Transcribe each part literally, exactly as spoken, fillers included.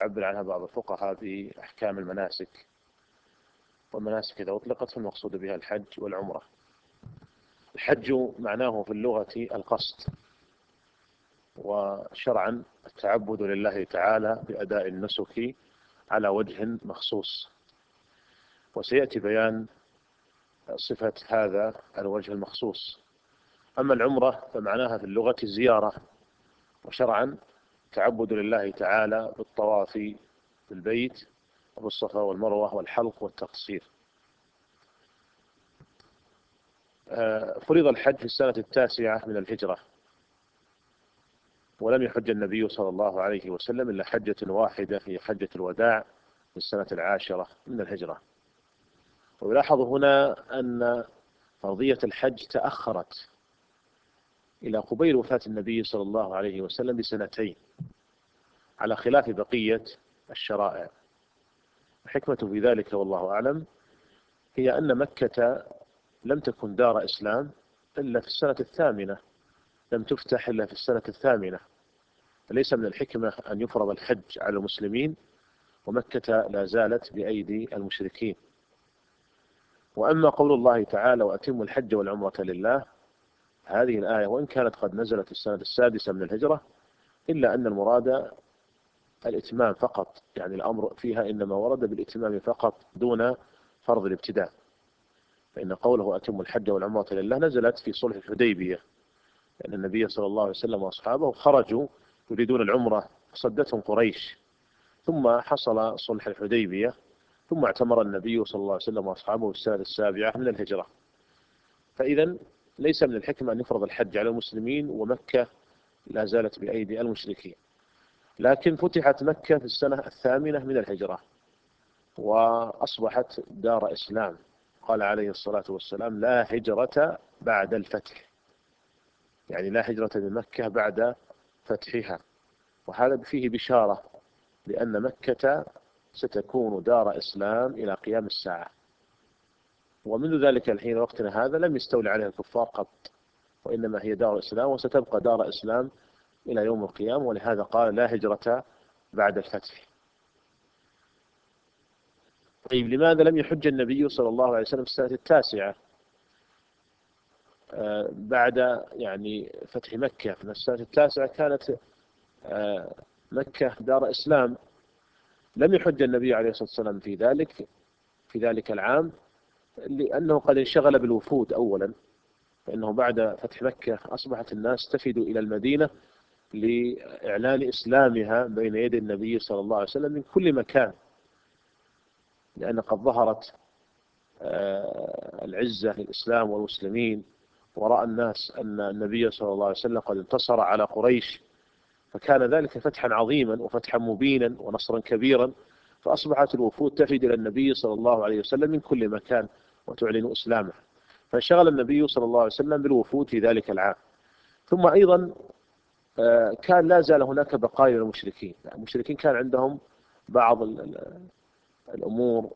يعبر عنها بعض الفقهاء بأحكام المناسك، والمناسك إذا أطلقت فالمقصود بها الحج والعمرة. الحج معناه في اللغة القصد، وشرعا التعبد لله تعالى بأداء النسك على وجه مخصوص، وسيأتي بيان صفة هذا الوجه المخصوص. أما العمرة فمعناها في اللغة الزيارة، وشرعا تعبد لله تعالى بالطواف بالبيت وبالصفا والمروة والحلق والتقصير. فرض الحج في السنة التاسعة من الهجرة، ولم يحج النبي صلى الله عليه وسلم إلا حجة واحدة هي حجة الوداع في السنة العاشرة من الهجرة. ويلاحظ هنا أن فرضية الحج تأخرت إلى قبيل وفاة النبي صلى الله عليه وسلم بسنتين، على خلاف بقية الشرائع. الحكمة في ذلك والله أعلم هي أن مكة لم تكن دار إسلام إلا في السنة الثامنة، لم تفتح إلا في السنة الثامنة، فليس من الحكمة أن يفرض الحج على المسلمين ومكة لا زالت بأيدي المشركين. وأما قول الله تعالى وأتموا الحج والعمرة لله، هذه الآية وإن كانت قد نزلت في السنة السادسة من الهجرة، إلا أن المراد الإتمام فقط، يعني الأمر فيها إنما ورد بالإتمام فقط دون فرض الابتداء. فإن قوله أتموا الحج والعمرة لله نزلت في صلح الحديبية، لأن النبي صلى الله عليه وسلم وأصحابه خرجوا يريدون العمرة فصدتهم قريش، ثم حصل صلح الحديبية، ثم اعتمر النبي صلى الله عليه وسلم وأصحابه في السنة السابعة من الهجرة. فإذا ليس من الحكمة أن يفرض الحج على المسلمين ومكة لا زالت بأيدي المشركين. لكن فتحت مكة في السنة الثامنة من الهجرة وأصبحت دار إسلام. قال عليه الصلاة والسلام لا هجرة بعد الفتح، يعني لا هجرة بمكة بعد فتحها، وهذا فيه بشارة لأن مكة ستكون دار إسلام إلى قيام الساعة. ومنذ ذلك الحين وقتنا هذا لم يستولي عليها الكفار قط، وإنما هي دار إسلام وستبقى دار إسلام إلى يوم القيامة، ولهذا قال لا هجرة بعد الفتح. طيب لماذا لم يحج النبي صلى الله عليه وسلم في السنة التاسعة بعد يعني فتح مكة؟ في السنة التاسعة كانت مكة دار إسلام. لم يحج النبي عليه الصلاة والسلام في ذلك في ذلك العام لأنه قد انشغل بالوفود أولا، فإنه بعد فتح مكة أصبحت الناس تفد إلى المدينة لإعلان إسلامها بين يدي النبي صلى الله عليه وسلم من كل مكان، لأن قد ظهرت العزة للإسلام والمسلمين، ورأى الناس أن النبي صلى الله عليه وسلم قد انتصر على قريش، فكان ذلك فتحا عظيما وفتحا مبينا ونصرا كبيرا، فأصبحت الوفود تفد إلى النبي صلى الله عليه وسلم من كل مكان وتعلن إسلامه، فانشغل النبي صلى الله عليه وسلم بالوفود في ذلك العام. ثم أيضا كان لا زال هناك بقايا المشركين، المشركين كان عندهم بعض الأمور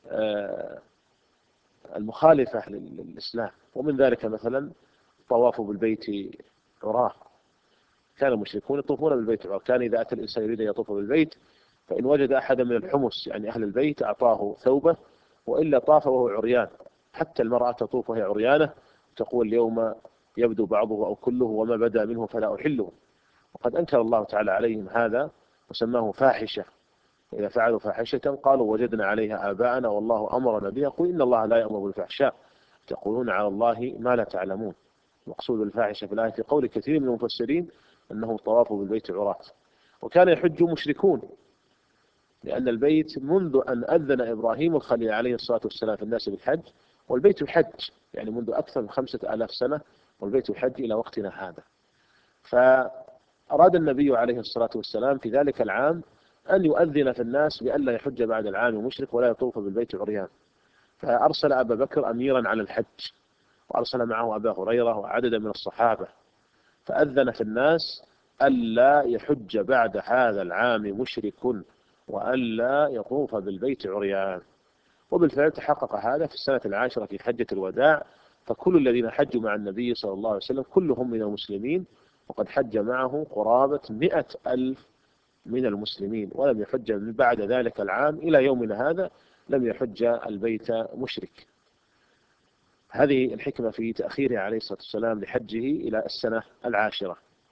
المخالفة للإسلام، ومن ذلك مثلا طواف بالبيت عراه. كان المشركون يطوفون بالبيت عراه، كان إذا أتى الإنسان يريد أن يطوف بالبيت فإن وجد أحدا من الحمص يعني أهل البيت أعطاه ثوبه، وإلا طاف وهو عريان. حتى المرأة تطوف وهي عريانة تقول اليوم يبدو بعضه أو كله وما بدا منه فلا أحله. وقد أنكر الله تعالى عليهم هذا وسماه فاحشة، إذا فعلوا فاحشة قالوا وجدنا عليها آباءنا والله أمرنا بها قل إن الله لا يأمر بالفحشاء تقولون على الله ما لا تعلمون. مقصود الفاحشة في الآية في قول كثير من المفسرين أنه طواف بالبيت عراة. وكان يحج مشركون، لأن البيت منذ أن أذن إبراهيم الخليل عليه الصلاة والسلام في الناس بالحج والبيت يحج، يعني منذ أكثر من خمسة آلاف سنة والبيت يحج إلى وقتنا هذا. فأراد النبي عليه الصلاة والسلام في ذلك العام أن يؤذن في الناس بأن لا يحج بعد العام مشرك ولا يطوف بالبيت عريان، فأرسل أبا بكر أميرا على الحج، وأرسل معه أبا هريرة وعددا من الصحابة، فأذن في الناس ألا يحج بعد هذا العام مشرك وألا يطوف بالبيت عريان. وبالفعل تحقق هذا في السنة العاشرة في حجة الوداع، فكل الذين حجوا مع النبي صلى الله عليه وسلم كلهم من المسلمين، وقد حج معه قرابة مئة ألف من المسلمين ولم يحج من بعد ذلك العام إلى يومنا هذا لم يحج البيت مشرك. هذه الحكمة في تأخيره عليه الصلاة والسلام لحجه إلى السنة العاشرة.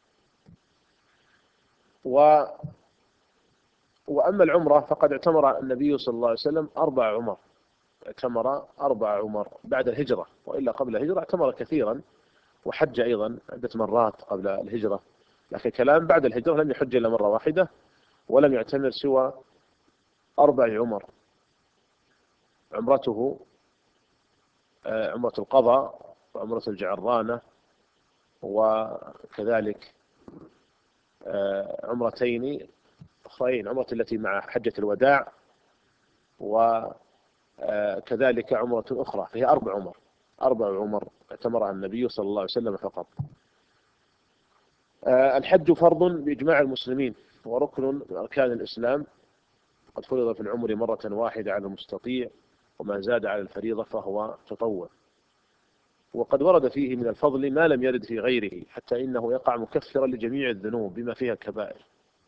و وأما العمرة فقد اعتمر النبي صلى الله عليه وسلم أربع عمر، اعتمر أربع عمر بعد الهجرة، وإلا قبل الهجرة اعتمر كثيرا وحج أيضا عدة مرات قبل الهجرة، لكن كلام بعد الهجرة لم يحج إلا مرة واحدة ولم يعتمر سوى أربع عمر. عمرته عمرة القضاء وعمرة الجعرانة، وكذلك عمرتين أخرين، عمرة التي مع حجة الوداع، وكذلك عمرة أخرى، فهي أربع عمر أربع عمر اعتمرها النبي صلى الله عليه وسلم فقط. الحج فرض بإجماع المسلمين وركن من أركان الإسلام، قد فرض في العمر مرة واحدة على المستطيع، وما زاد على الفريضة فهو تطوع. وقد ورد فيه من الفضل ما لم يرد في غيره، حتى إنه يقع مكفرا لجميع الذنوب بما فيها الكبائر،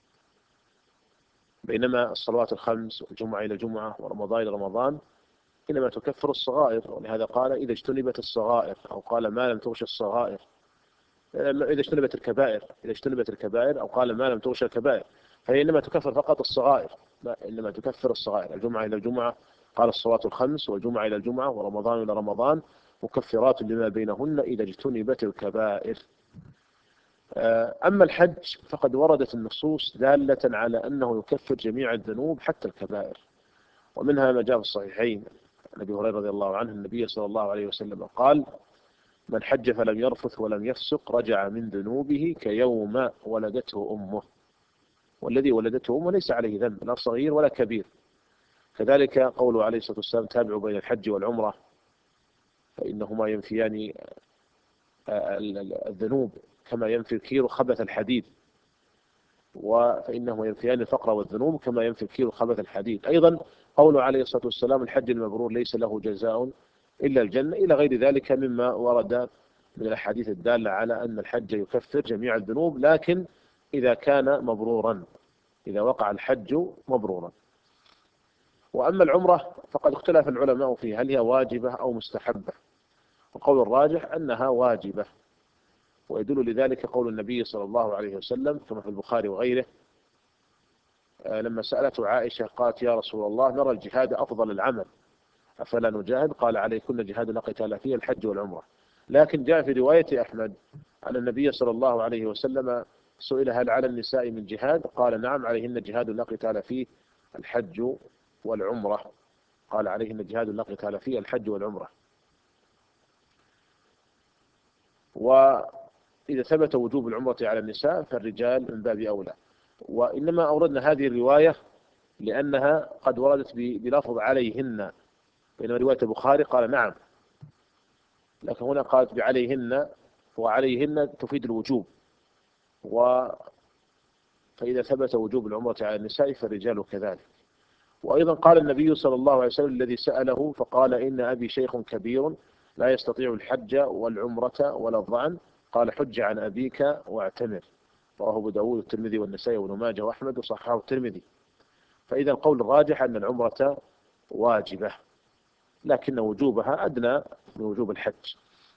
بينما الصلوات الخمس والجمعة إلى جمعة ورمضان إلى رمضان إنما تكفر الصغائر، ولهذا قال إذا اجتنبت الصغائر، أو قال ما لم تغش الصغائر، إذا اجتنبت الكبائر إذا اجتنبت الكبائر أو قال ما لم تغش الكبائر، فهي إنما تكفر فقط الصغائر، إنما تكفر الصغائر. الجمعة إلى الجمعة قال الصلوات الخمس والجمعة إلى الجمعة ورمضان إلى رمضان مكفرات لما بينهن إذا اجتنبت الكبائر. أما الحج فقد وردت النصوص دالة على أنه يكفر جميع الذنوب حتى الكبائر، ومنها ما جاء في الصحيحين عن أبي هريرة رضي الله عنه النبي صلى الله عليه وسلم قال من حج فلم يرفث ولم يفسق رجع من ذنوبه كيوم ولدته أمه، والذي ولدته أمه ليس عليه ذنب لا صغير ولا كبير. كذلك قوله عليه الصلاة والسلام تابعوا بين الحج والعمرة فإنهما ينفيان الذنوب كما ينفي الكير خبث الحديد، وفإنهما ينفيان الفقر والذنوب كما ينفي الكير خبث الحديد. أيضا قوله عليه الصلاة والسلام الحج المبرور ليس له جزاء إلا الجنة، إلى غير ذلك مما ورد من الأحاديث الدالة على أن الحج يكفر جميع الذنوب، لكن إذا كان مبرورا، إذا وقع الحج مبرورا. وأما العمرة فقد اختلف العلماء فيها هل هي واجبة أو مستحبة، وقول الراجح أنها واجبة، ويدل لذلك قول النبي صلى الله عليه وسلم كما في البخاري وغيره لما سألته عائشة قالت يا رسول الله نرى الجهاد أفضل العمل أفلا نجاهد؟ قال عليكن جهاد لا قتال فيه الحج والعمرة. لكن جاء في رواية أحمد أن النبي صلى الله عليه وسلم سئل هل على النساء من جهاد؟ قال نعم عليهن جهاد لا قتال فيه الحج والعمرة، قال عليهن جهاد لا قتال فيه الحج والعمرة. وإذا ثبت وجوب العمرة على النساء فالرجال من باب أولى. وإنما أوردنا هذه الرواية لأنها قد وردت بلفظ عليهن، بينما رواية البخاري قال نعم، لكن هنا قالت بعليهن، وعليهن تفيد الوجوب، و فإذا ثبت وجوب العمرة على النساء فالرجال كذلك. وأيضا قال النبي صلى الله عليه وسلم الذي سأله فقال إن أبي شيخ كبير لا يستطيع الحج والعمرة ولا الظعن، قال حج عن أبيك واعتمر، رواه أبو داود والترمذي والنسائي وابن ماجه وأحمد وصححه الترمذي. فإذا القول الراجح أن العمرة واجبة، لكن وجوبها أدنى من وجوب الحج.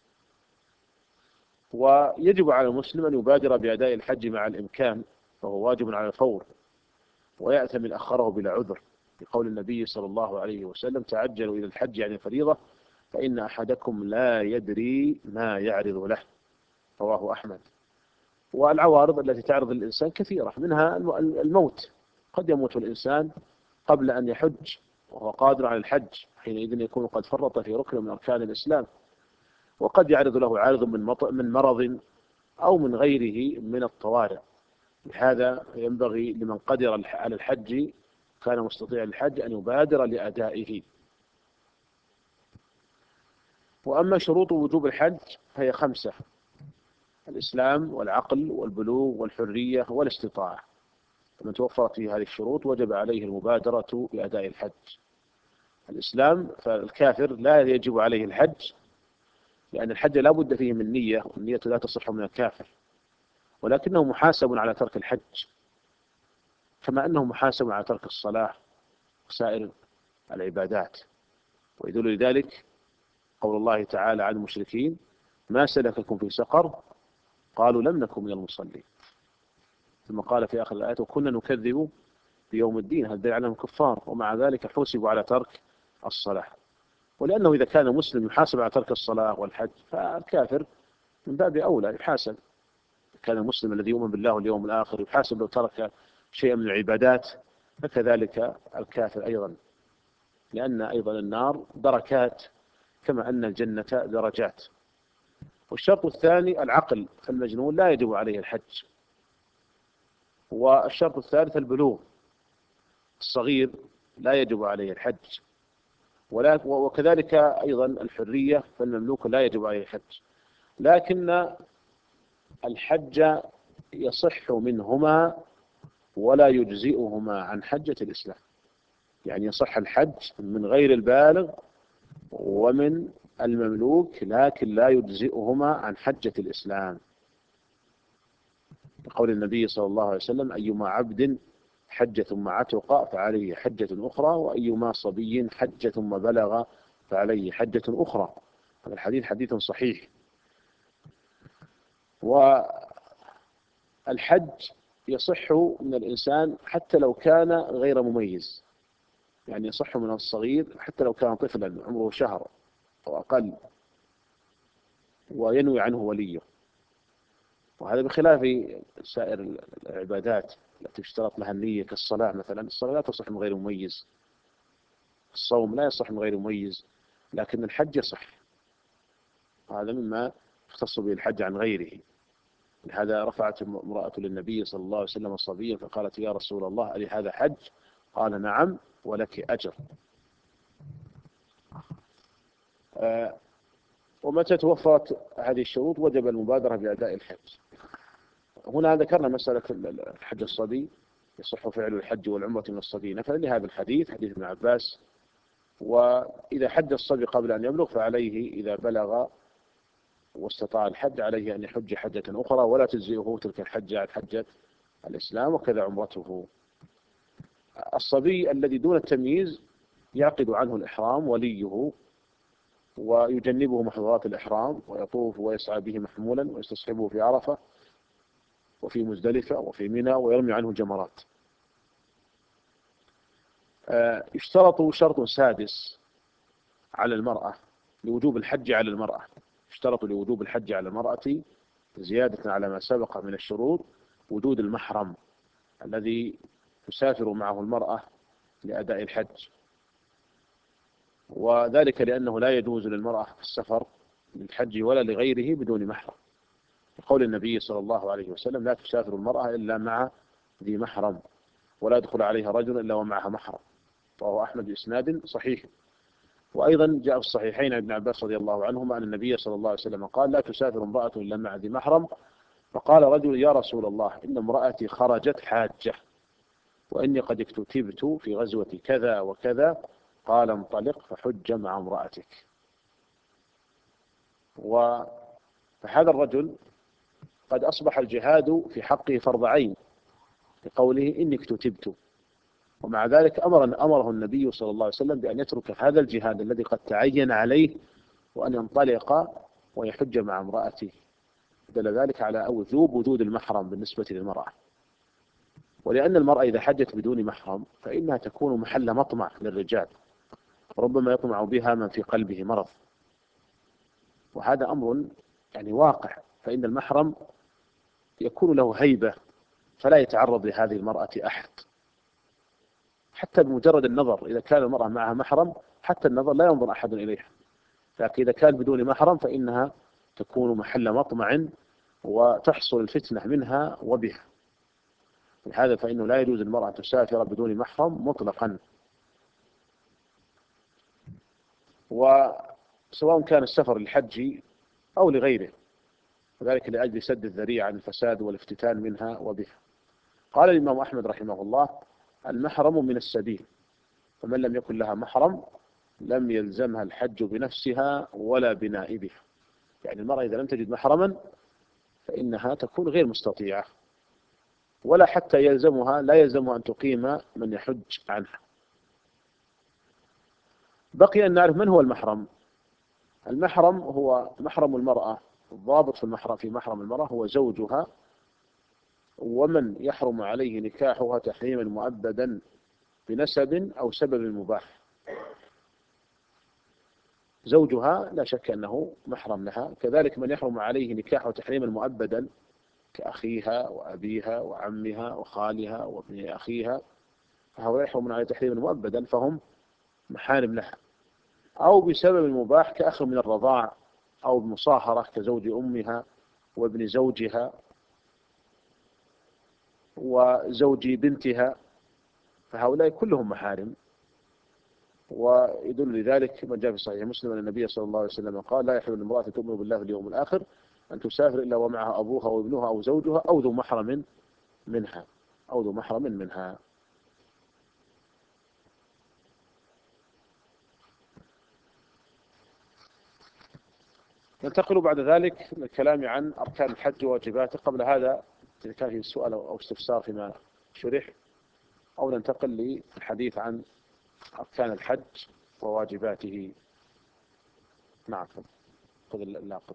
ويجب على المسلم أن يبادر بأداء الحج مع الإمكان، فهو واجب على الفور، ويأتم من أخره بلا عذر، بقول النبي صلى الله عليه وسلم تعجلوا إلى الحج عن الفريضة فإن أحدكم لا يدري ما يعرض له، رواه أحمد. والعوارض التي تعرض للإنسان كثيرة، منها الموت، قد يموت الإنسان قبل أن يحج وهو قادر على الحج، حينئذ يكون قد فرط في ركن من أركان الإسلام. وقد يعرض له عارض من مرض أو من غيره من الطوارئ، لهذا ينبغي لمن قدر على الحج كان مستطيع الحج أن يبادر لأدائه. وأما شروط وجوب الحج فهي خمسة: الإسلام والعقل والبلوغ والحرية والاستطاعة. فمن توفرت فيه هذه الشروط وجب عليه المبادرة بأداء الحج. الإسلام فالكافر لا يجب عليه الحج، لأن الحج لا بد فيه من نية، والنية لا تصح من الكافر، ولكنه محاسب على ترك الحج. كما أنه محاسب على ترك الصلاة وسائر العبادات. ويدل لذلك قول الله تعالى عن المشركين: ما سلككم في سقر؟ قالوا لم نكن من المصلين. ثم قال في آخر الآية: وكنا نكذب بيوم الدين. هذا دليل على أنهم كفار، ومع ذلك حوسبوا على ترك الصلاة. ولأنه إذا كان مسلم يحاسب على ترك الصلاة والحج، فالكافر من باب أولى يحاسب. كان المسلم الذي يؤمن بالله واليوم الآخر يحاسب لو ترك شيئا من العبادات، فكذلك الكافر أيضا، لأن أيضا النار دركات كما أن الجنة درجات. والشرط الثاني العقل، فالمجنون لا يجب عليه الحج. والشرط الثالث البلوغ، الصغير لا يجب عليه الحج. وكذلك أيضا الحرية، فالمملوك لا يجب عليه الحج. لكن الحج يصح منهما ولا يجزئهما عن حجة الإسلام. يعني يصح الحج من غير البالغ ومن المملوك، لكن لا يجزئهما عن حجة الإسلام، بقول النبي صلى الله عليه وسلم: أيما عبد حج ثم عتق فعليه حجة أخرى، وأيما صبي حج ثم بلغ فعليه حجة أخرى. هذا الحديث حديث صحيح. والحج يصح من الإنسان حتى لو كان غير مميز، يعني يصح من الصغير حتى لو كان طفلا عمره شهر أو أقل وينوي عنه وليه. وهذا بخلاف سائر العبادات التي اشترط لها النية، كالصلاة مثلا. الصلاة لا تصح من غير مميز، الصوم لا يصح من غير مميز، لكن الحج يصح. هذا مما يختص به الحج عن غيره. لهذا رفعت امرأة للنبي صلى الله عليه وسلم صبيا فقالت: يا رسول الله، ألي هذا حج؟ قال: نعم، ولك أجر. آه ومتى توفرت هذه الشروط وجب المبادرة بأداء الحج. هنا ذكرنا مسألة الحج الصبي، يصح فعل الحج والعمرة من الصبي نفلا لهذا الحديث، حديث ابن عباس. وإذا حج الصبي قبل أن يبلغ فعليه إذا بلغ واستطاع الحج عليه أن يحج حجة أخرى، ولا تجزئه تلك الحجة عن حجة الإسلام، وكذا عمرته. الصبي الذي دون التمييز يعقد عنه الإحرام وليه، ويجنبه محظورات الإحرام، ويطوف ويسعى به محمولا، ويستصحبه في عرفة وفي مزدلفة وفي منى، ويرمي عنه الجمرات. يشترط شرط سادس على المرأة لوجوب الحج على المرأة. يشترط لوجوب الحج على المرأة زيادة على ما سبق من الشروط وجود المحرم الذي تسافر معه المرأة لأداء الحج. وذلك لأنه لا يجوز للمرأة في السفر للحج ولا لغيره بدون محرم، لقول النبي صلى الله عليه وسلم: لا تسافر المرأة إلا مع ذي محرم، ولا يدخل عليها رجل إلا ومعها محرم. وهو أحمد بإسناد صحيح. وأيضا جاء في الصحيحين عن ابن عباس رضي الله عنهما أن النبي صلى الله عليه وسلم قال: لا تسافر امرأة إلا مع ذي محرم. فقال رجل: يا رسول الله، إن امرأتي خرجت حاجة، وإني قد اكتتبت في غزوة كذا وكذا. قال: انطلق فحج مع امرأتك. وهذا الرجل قد أصبح الجهاد في حقه فرض عين بقوله: إني اكتتبت. ومع ذلك أمر أمره النبي صلى الله عليه وسلم بأن يترك هذا الجهاد الذي قد تعين عليه وأن ينطلق ويحج مع امرأته. دل ذلك على وجوب وجود المحرم بالنسبة للمرأة. ولأن المرأة إذا حجت بدون محرم فإنها تكون محل مطمع للرجال، ربما يطمع بها من في قلبه مرض، وهذا أمر يعني واقع. فإن المحرم يكون له هيبة، فلا يتعرض لهذه المرأة أحد، حتى بمجرد النظر. إذا كان المرأة معها محرم حتى النظر لا ينظر أحد إليها، لكن إذا كان بدون محرم فإنها تكون محل مطمع وتحصل الفتنة منها وبها. لهذا فإنه لا يجوز المرأة أن تسافر بدون محرم مطلقا، وسواء كان السفر للحج أو لغيره، وذلك لأجل سد الذريعة عن الفساد والافتتان منها وبها. قال الإمام أحمد رحمه الله: المحرم من السبيل، فمن لم يكن لها محرم لم يلزمها الحج بنفسها ولا بنائبها. يعني المرأة إذا لم تجد محرما فإنها تكون غير مستطيعة. ولا حتى يلزمها لا يلزمها أن تقيم من يحج عنها. بقي أن نعرف من هو المحرم. المحرم هو محرم المرأة، الضابط في المحرم في محرم المرأة هو زوجها، ومن يحرم عليه نكاحها تحريما مؤبدا بنسب أو سبب مباح. زوجها لا شك أنه محرم لها، كذلك من يحرم عليه نكاحه تحريما مؤبدا كأخيها وأبيها وعمها وخالها وابن أخيها، فهؤلاء يحرمون عليه تحريما مؤبدا فهم محارم لها. أو بسبب مباح كأخ من الرضاع، أو بمصاهرة كزوج أمها وابن زوجها وزوج بنتها، فهؤلاء كلهم محارم. ويدل لذلك ما جاء في صحيح مسلم أن النبي صلى الله عليه وسلم قال: لا يحل لامرأة تؤمن بالله واليوم الآخر أن تسافر إلا ومعها أبوها وابنها أو زوجها أو ذو محرم منها أو ذو محرم منها. ننتقل بعد ذلك للكلام عن أركان الحج وواجباته. قبل هذا إذا كان في سؤال أو استفسار فيما شرح، أو ننتقل للحديث عن أركان الحج وواجباته. نعم، خذ اللاقط.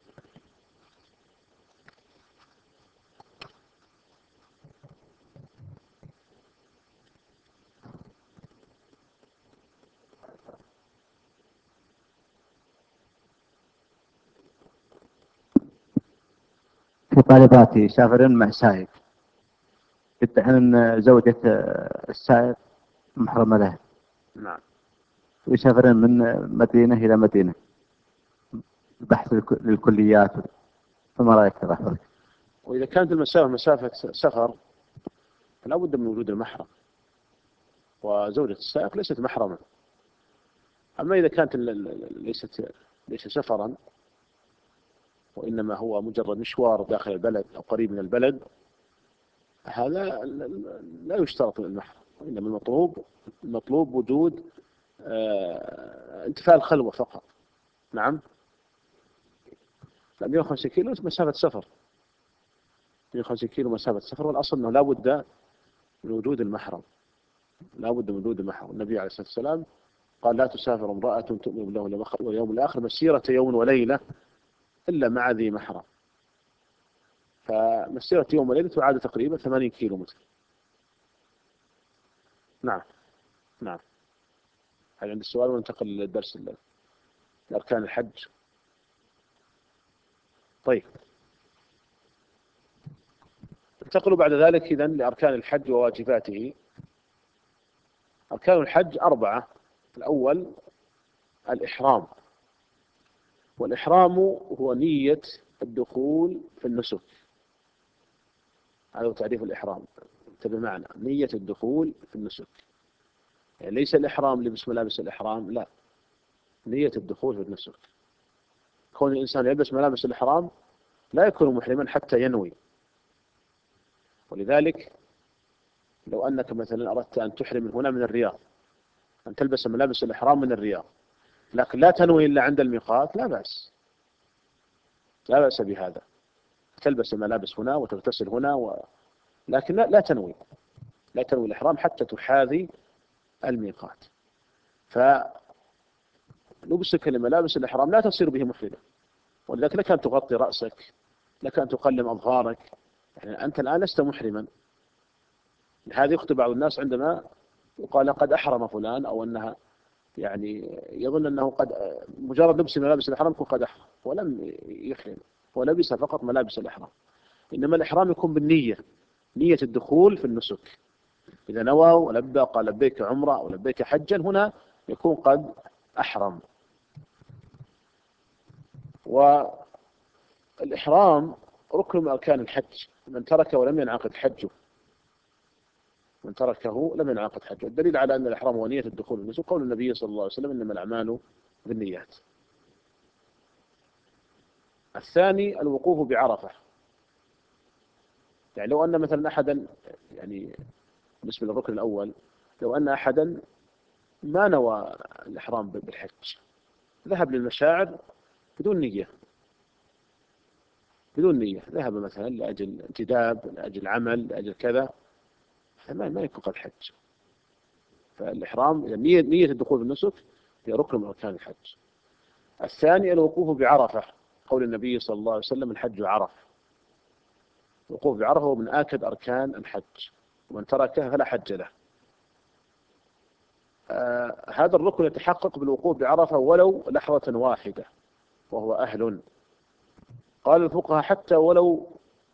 في طالباتي سافرين مع سائق، يدعي أن زوجة السائق محرمة له. نعم. ويسافرين من مدينة إلى مدينة بحث للكليات، فما رأيك تظهر؟ وإذا كانت المسافة مسافة سفر فلا بد من وجود المحرم، وزوجة السائق ليست محرما. أما إذا كانت ليست ليس سفرا وإنما هو مجرد مشوار داخل البلد أو قريب من البلد، هذا لا يشترط المحرم، وإنما المطلوب المطلوب وجود انتفاء الخلوة فقط. نعم. مئة وخمسين كيلو مسافة سفر، مئة وخمسين كيلو مسافة سفر، والأصل أنه لا بد من وجود المحرم، لا بد من وجود المحرم. النبي عليه الصلاة والسلام قال: لا تسافر امرأة تؤمن بالله واليوم الآخر مسيرة يوم وليلة إلا مع ذي محرم. فمسيرة يوم وليلة تعادل تقريبا ثمانين كيلو متر. نعم. نعم. هل عند السؤال وننتقل للدرس لأركان الحج؟ طيب، ننتقل بعد ذلك إذن لأركان الحج وواجباته. أركان الحج أربعة. الأول الإحرام، والإحرام هو نية الدخول في النسك. هذا هو تعريف الإحرام، بمعنى نية الدخول في النسك. يعني ليس الإحرام لبس ملابس الإحرام، لا، نية الدخول في النسك. كون الإنسان يلبس ملابس الإحرام لا يكون محرما حتى ينوي. ولذلك لو أنك مثلا أردت أن تحرم من هنا من الرياض، أن تلبس ملابس الإحرام من الرياض، لكن لا تنوي إلا عند الميقات، لا بأس، لا بأس بهذا. تلبس الملابس هنا وتغتسل هنا و... لكن لا, لا تنوي لا تنوي الإحرام حتى تحاذي الميقات. فلبسك لملابس الإحرام لا تصير به محرما، ولذلك لك أن تغطي رأسك، لك أن تقلم أظفارك، يعني أنت الآن لست محرما. هذا يخطئ بعض الناس عندما يقال قد أحرم فلان، أو أنها يعني يظن أنه قد مجرد لبس ملابس الإحرام يكون قد أحرم، ولم يحرم، ولبس فقط ملابس الإحرام. إنما الإحرام يكون بالنية، نية الدخول في النسك. إذا نوى ولبى قال لبيك عمرة أو لبيك حجا، هنا يكون قد أحرم. والإحرام ركن من أركان الحج، من تركه ولم ينعقد حجه، من تركه لم ينعقد حجه. الدليل على أن الإحرام هو نية الدخول في النسك قول النبي صلى الله عليه وسلم: إنما الأعمال بالنيات. الثاني الوقوف بعرفة. يعني لو أن مثلا أحدا، يعني بالنسبة للركن الأول، لو أن أحدا ما نوى الإحرام بالحج، ذهب للمشاعر بدون نية، بدون نية، ذهب مثلا لأجل انتداب، لأجل عمل، لأجل كذا، ما ما يكون قد حج. فالإحرام نية نية الدخول بالنسك هي ركن من أركان الحج. الثاني الوقوف بعرفة، قول النبي صلى الله عليه وسلم الحج عرفة. الوقوف بعرفة هو من آكد أركان الحج، ومن تركه فلا حج له. آه هذا الركن يتحقق بالوقوف بعرفة ولو لحظة واحدة وهو أهل. قال الفقهاء حتى ولو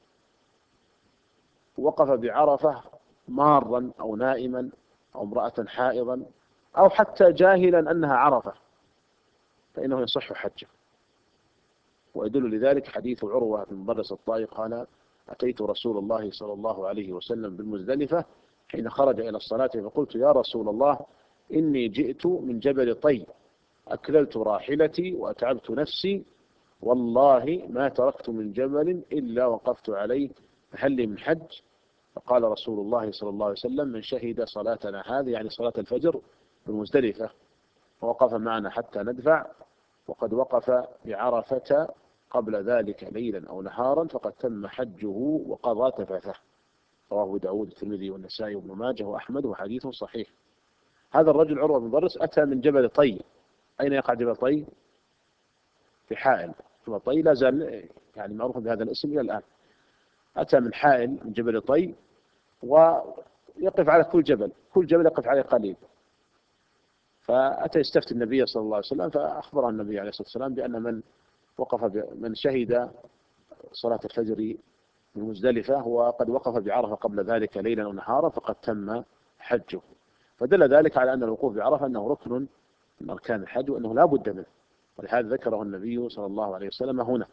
وقف بعرفة مارا أو نائما أو امرأة حائضا أو حتى جاهلا أنها عرفة فإنه يصح حجه. ويدل لذلك حديث عروة بن مبرس الطائي قال أتيت رسول الله صلى الله عليه وسلم بالمزدلفة حين خرج إلى الصلاة فقلت يا رسول الله إني جئت من جبل طي أكللت راحلتي وأتعبت نفسي والله ما تركت من جبل إلا وقفت عليه فهل لي من حج؟ فقال رسول الله صلى الله عليه وسلم من شهد صلاتنا هذه يعني صلاة الفجر بالمزدلفة ووقف معنا حتى ندفع وقد وقف بعرفة قبل ذلك ليلا أو نهارا فقد تم حجه وقضى تفاثه. رواه داود الترمذي والنسائي وابن ماجه وأحمد وحديث صحيح. هذا الرجل عروة بن مبرس أتى من جبل طي. أين يقع جبل طي؟ في حائل. جبل طي لا زال يعني معروف بهذا الاسم إلى الآن. أتى من حائل من جبل طي ويقف على كل جبل، كل جبل يقف عليه قليل. فأتى يستفتي النبي صلى الله عليه وسلم فأخبر النبي عليه الصلاة والسلام بأن من وقف من شهد صلاة الفجر بمزدلفة وقد وقف بعرفة قبل ذلك ليلا ونهارا فقد تم حجه. فدل ذلك على أن الوقوف بعرفة أنه ركن من أركان الحج وأنه لا بد منه، ولهذا ذكره النبي صلى الله عليه وسلم هنا.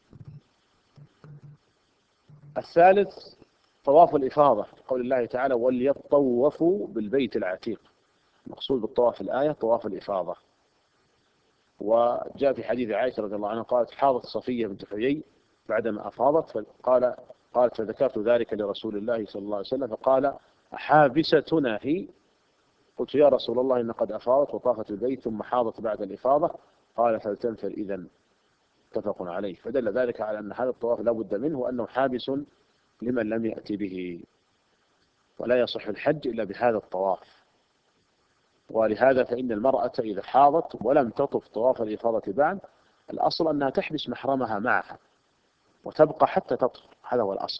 الثالث طواف الإفاضة، قول الله تعالى وليطوفوا بالبيت العتيق. المقصود بالطواف الآية طواف الإفاضة. وجاء في حديث عائشة رضي الله عنها قالت حاضت صفية بنت حيي بعدما أفاضت فقال قالت فذكرت ذلك لرسول الله صلى الله عليه وسلم فقال أحابستنا هي؟ قلت يا رسول الله إن قد أفاضت وطافت البيت ثم حاضت بعد الإفاضة قال فلتنفر إذن. متفق عليه. فدل ذلك على أن هذا الطواف لا بد منه وأنه حابس لمن لم يأتي به، ولا يصح الحج إلا بهذا الطواف. ولهذا فإن المرأة إذا حاضت ولم تطف طواف الإفاضة بعد الأصل أنها تحبس محرمها معها وتبقى حتى تطهر، هذا هو الأصل.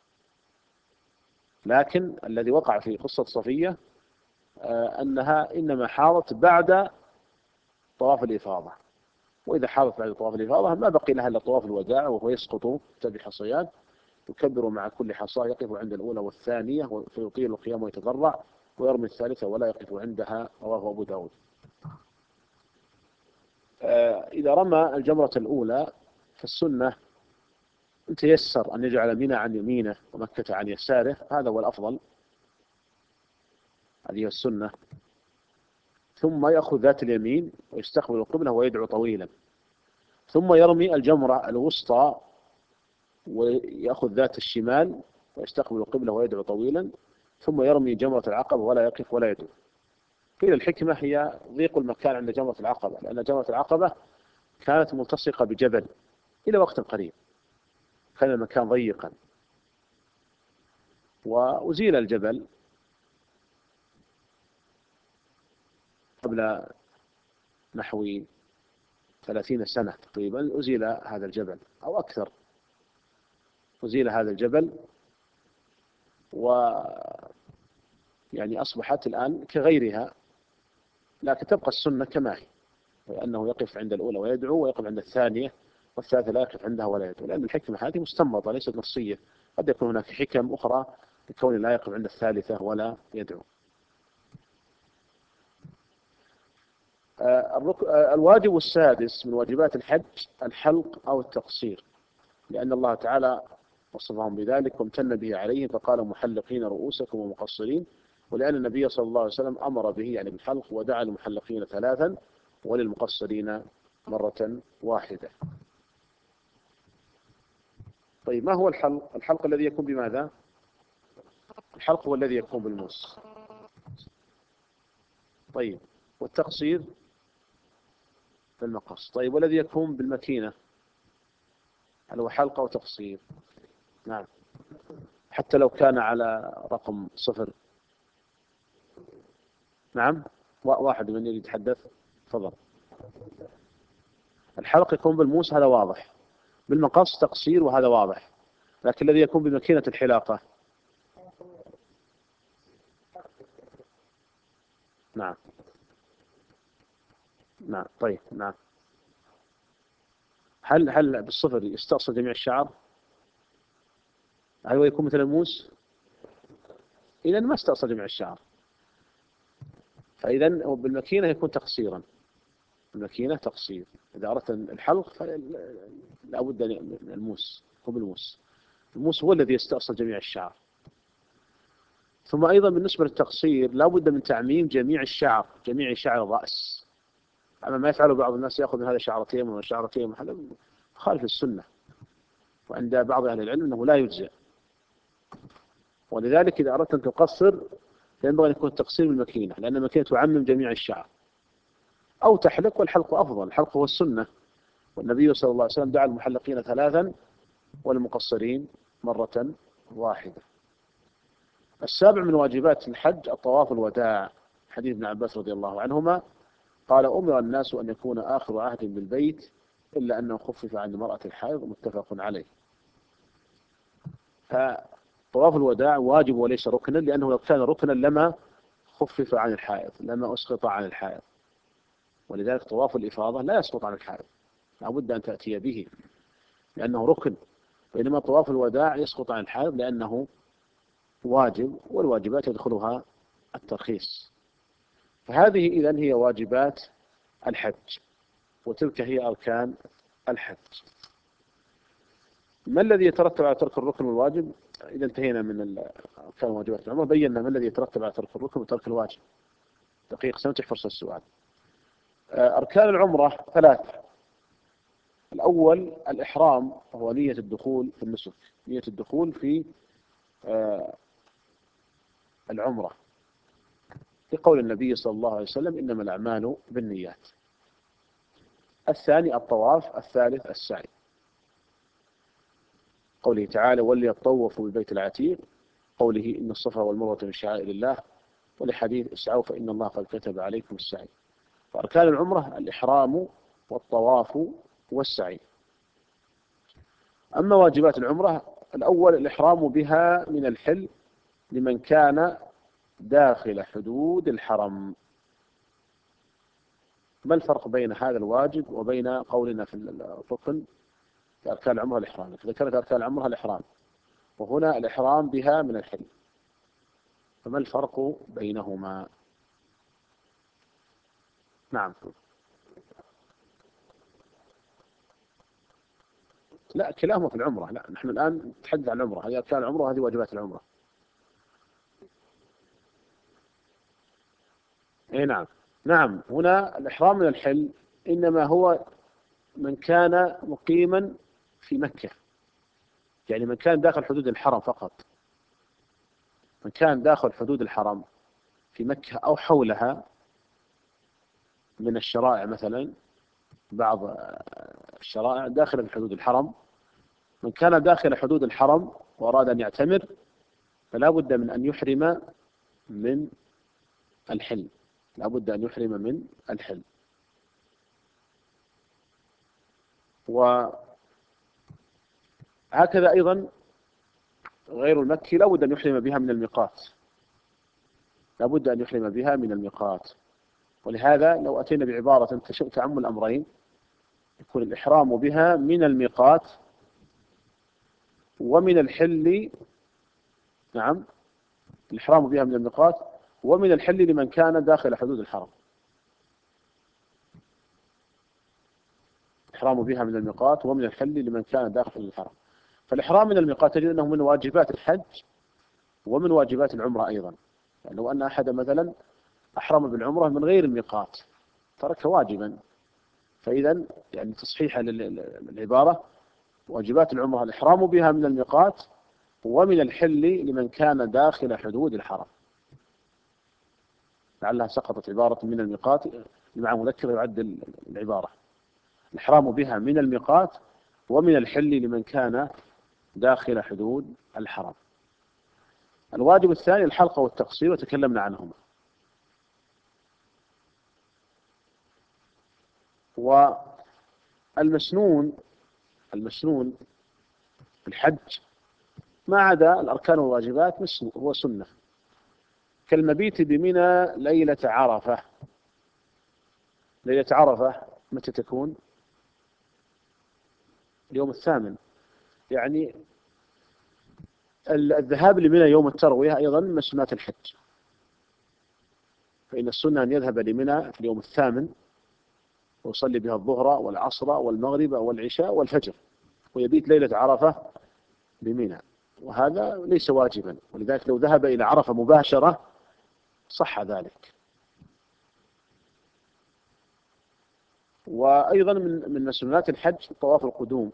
لكن الذي وقع في قصة صفية أنها إنما حاضت بعد طواف الإفاضة، وإذا حاضت بعد طواف الإفاضة ما بقي لها إلا طواف الوداع وهو يسقط سبع حصيات يكبر مع كل حصاة يقف عند الأولى والثانية فيطيل القيام ويتضرع ويرمي الثالثة ولا يقف عندها. رواه أبو داود. إذا رمى الجمرة الأولى فالسنة إن تيسر أن يجعل منى عن يمينه ومكة عن يساره، هذا هو الأفضل، هذه السنة. ثم يأخذ ذات اليمين ويستقبل القبلة ويدعو طويلا، ثم يرمي الجمرة الوسطى ويأخذ ذات الشمال ويستقبل القبلة ويدعو طويلا، ثم يرمي جمرة العقبة ولا يقف ولا يدعو. قيل الحكمة هي ضيق المكان عند جمرة العقبة، لأن جمرة العقبة كانت ملتصقة بجبل إلى وقت قريب، كان المكان ضيقا وأزيل الجبل قبل نحو ثلاثين سنة تقريبا، أزيل هذا الجبل أو أكثر، أزيل هذا الجبل و يعني أصبحت الآن كغيرها، لكن تبقى السنة كما هي، وأنه يقف عند الأولى ويدعو ويقف عند الثانية والثالثة لا يقف عندها ولا يدعو، لأن الحكمة هذه مستنبطة ليست نصية. قد يكون هناك حكم أخرى لكون لا يقف عند الثالثة ولا يدعو. الواجب السادس من واجبات الحج الحلق أو التقصير، لأن الله تعالى وصفهم بذلك وامتن به عليهم فقال محلقين رؤوسكم ومقصرين، ولأن النبي صلى الله عليه وسلم أمر به يعني بالحلق ودعا المحلقين ثلاثا وللمقصرين مرة واحدة. طيب ما هو الحلق؟ الحلق الذي يكون بماذا؟ الحلق هو الذي يكون بالموس. طيب والتقصير بالمقص. طيب والذي يكون بالمكينة؟ هل هو حلق أو تقصير؟ نعم، حتى لو كان على رقم صفر. نعم، واحد من يريد يتحدث تفضل. الحلق يكون بالموس هذا واضح، بالمقص تقصير وهذا واضح، لكن الذي يكون بماكينة الحلاقة. نعم نعم طيب نعم. هل هل بالصفر يستأصل جميع الشعر؟ هل هو يكون مثل الموس؟ إذا ما استأصل جميع الشعر، فإذا بالماكينة يكون تقصيرا. الماكينة تقصير. إذا أردت الحلق فلا بد من الموس، هو بالموس. الموس هو الذي يستأصل جميع الشعر. ثم أيضا بالنسبة للتقصير لا بد من تعميم جميع الشعر، جميع شعر الرأس. أما ما يفعله بعض الناس يأخذ من هذا شعرتين ومن شعرتين، هذا خالف السنة، وعند بعض أهل العلم أنه لا يجزئ. ولذلك إذا أردت أن تقصر ينبغي أن يكون التقصير بالماكينة، لأن الماكينة تعمم جميع الشعر. أو تحلق، والحلق أفضل، الحلق هو السنة، والنبي صلى الله عليه وسلم دعا المحلقين ثلاثا والمقصرين مرة واحدة. السابع من واجبات الحج الطواف الوداع. حديث ابن عباس رضي الله عنهما قال: أمر الناس أن يكون آخر عهد بالبيت إلا أنه خفف عن المرأة الحائض، متفق عليه. فطواف الوداع واجب وليس ركنا، لأنه لو كان ركنا لما خفف عن الحائض، لما أسقط عن الحائض. ولذلك طواف الإفاضة لا يسقط عن الحائض، لا بد أن تأتي به لأنه ركن، بينما طواف الوداع يسقط عن الحائض لأنه واجب، والواجبات يدخلها الترخيص. فهذه إذن هي واجبات الحج، وتلك هي أركان الحج. ما الذي يترتب على ترك الركن والواجب؟ إذا انتهينا من أركان واجبات العمرة بينا ما الذي يترتب على ترك الركن وترك الواجب. دقيقة سنتح فرصة السؤال. أركان العمرة ثلاثة. الأول الإحرام، وهو نية الدخول في النسك، نية الدخول في العمرة، في قول النبي صلى الله عليه وسلم: إنما الأعمال بالنيات. الثاني الطواف. الثالث السعي، قوله تعالى: وليطوفوا بالبيت العتيق، قوله: إن الصفا والمروة من شعائر الله، ولحديث: اسعوا فإن الله قد كتب عليكم السعي. فأركان العمرة الإحرام والطواف والسعي. أما واجبات العمرة: الأول الإحرام بها من الحل لمن كان داخل حدود الحرم. ما الفرق بين هذا الواجب وبين قولنا في الركن في أركان العمرة الإحرام؟ ذكرت أركان العمرة الإحرام، وهنا الإحرام بها من الحل، فما الفرق بينهما؟ نعم. لا، كلاهما في العمرة. لا، نحن الآن نتحدث عن العمرة، هذه أركان العمرة وهذه واجبات العمرة. اي نعم. نعم، هنا الإحرام من الحل إنما هو من كان مقيما في مكة، يعني من كان داخل حدود الحرم فقط. من كان داخل حدود الحرم في مكة أو حولها من الشرائع، مثلا بعض الشرائع داخل حدود الحرم، من كان داخل حدود الحرم وأراد أن يعتمر فلا بد من أن يحرم من الحل، لا بد أن يحرم من الحل. وهكذا أيضا غير المكي لا بد أن يحرم بها من الميقات، لا بد أن يحرم بها من الميقات. ولهذا لو أتينا بعبارة تعم الأمرين، يكون الإحرام بها من الميقات ومن الحل. نعم، الإحرام بها من الميقات ومن الحل لمن كان داخل حدود الحرم. الإحرام بها من الميقات ومن الحل لمن كان داخل حدود الحرم. فالإحرام من الميقات تجد أنه من واجبات الحج ومن واجبات العمرة أيضا. يعني لو أن أحد مثلا أحرم بالعمرة من غير الميقات ترك واجبا، فإذا يعني تصحيحا للعبارة: واجبات العمرة الإحرام بها من الميقات ومن الحل لمن كان داخل حدود الحرم. لعلها سقطت عبارة من الميقات مع مذكر يعدل العبارة. الإحرام بها من الميقات ومن الحل لمن كان داخل حدود الحرم. الواجب الثاني الحلقة والتقصير وتكلمنا عنهما. والمسنون المسنون في الحج ما عدا الأركان والواجبات هو سنة، كالمبيت بمنى ليلة عرفة. ليلة عرفة متى تكون؟ اليوم الثامن، يعني الذهاب لمنى يوم التروية أيضا من سنات الحج، فإن السنة أن يذهب لمنى في اليوم الثامن ويصلي بها الظهر والعصر والمغرب والعشاء والفجر، ويبيت ليلة عرفة بمنى، وهذا ليس واجبا، ولذلك لو ذهب إلى عرفة مباشرة صح ذلك. وأيضا من من سنات الحج طواف القدوم.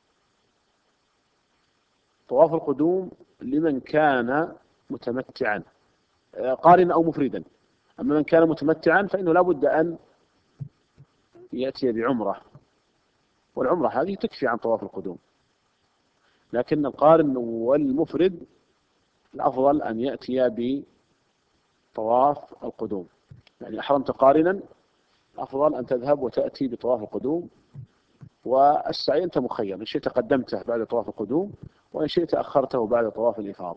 طواف القدوم لمن كان متمتعا قارنا أو مفردا. أما من كان متمتعا فإنه لا بد أن يأتي بعمرة، والعمرة هذه تكفي عن طواف القدوم، لكن القارن والمفرد الأفضل أن يأتي بطواف القدوم. يعني أحرمت قارنا أفضل أن تذهب وتأتي بطواف القدوم، والسعي أنت مخير، إن شئت قدمته بعد طواف القدوم وإن شئت أخرته بعد طواف الإفاضة.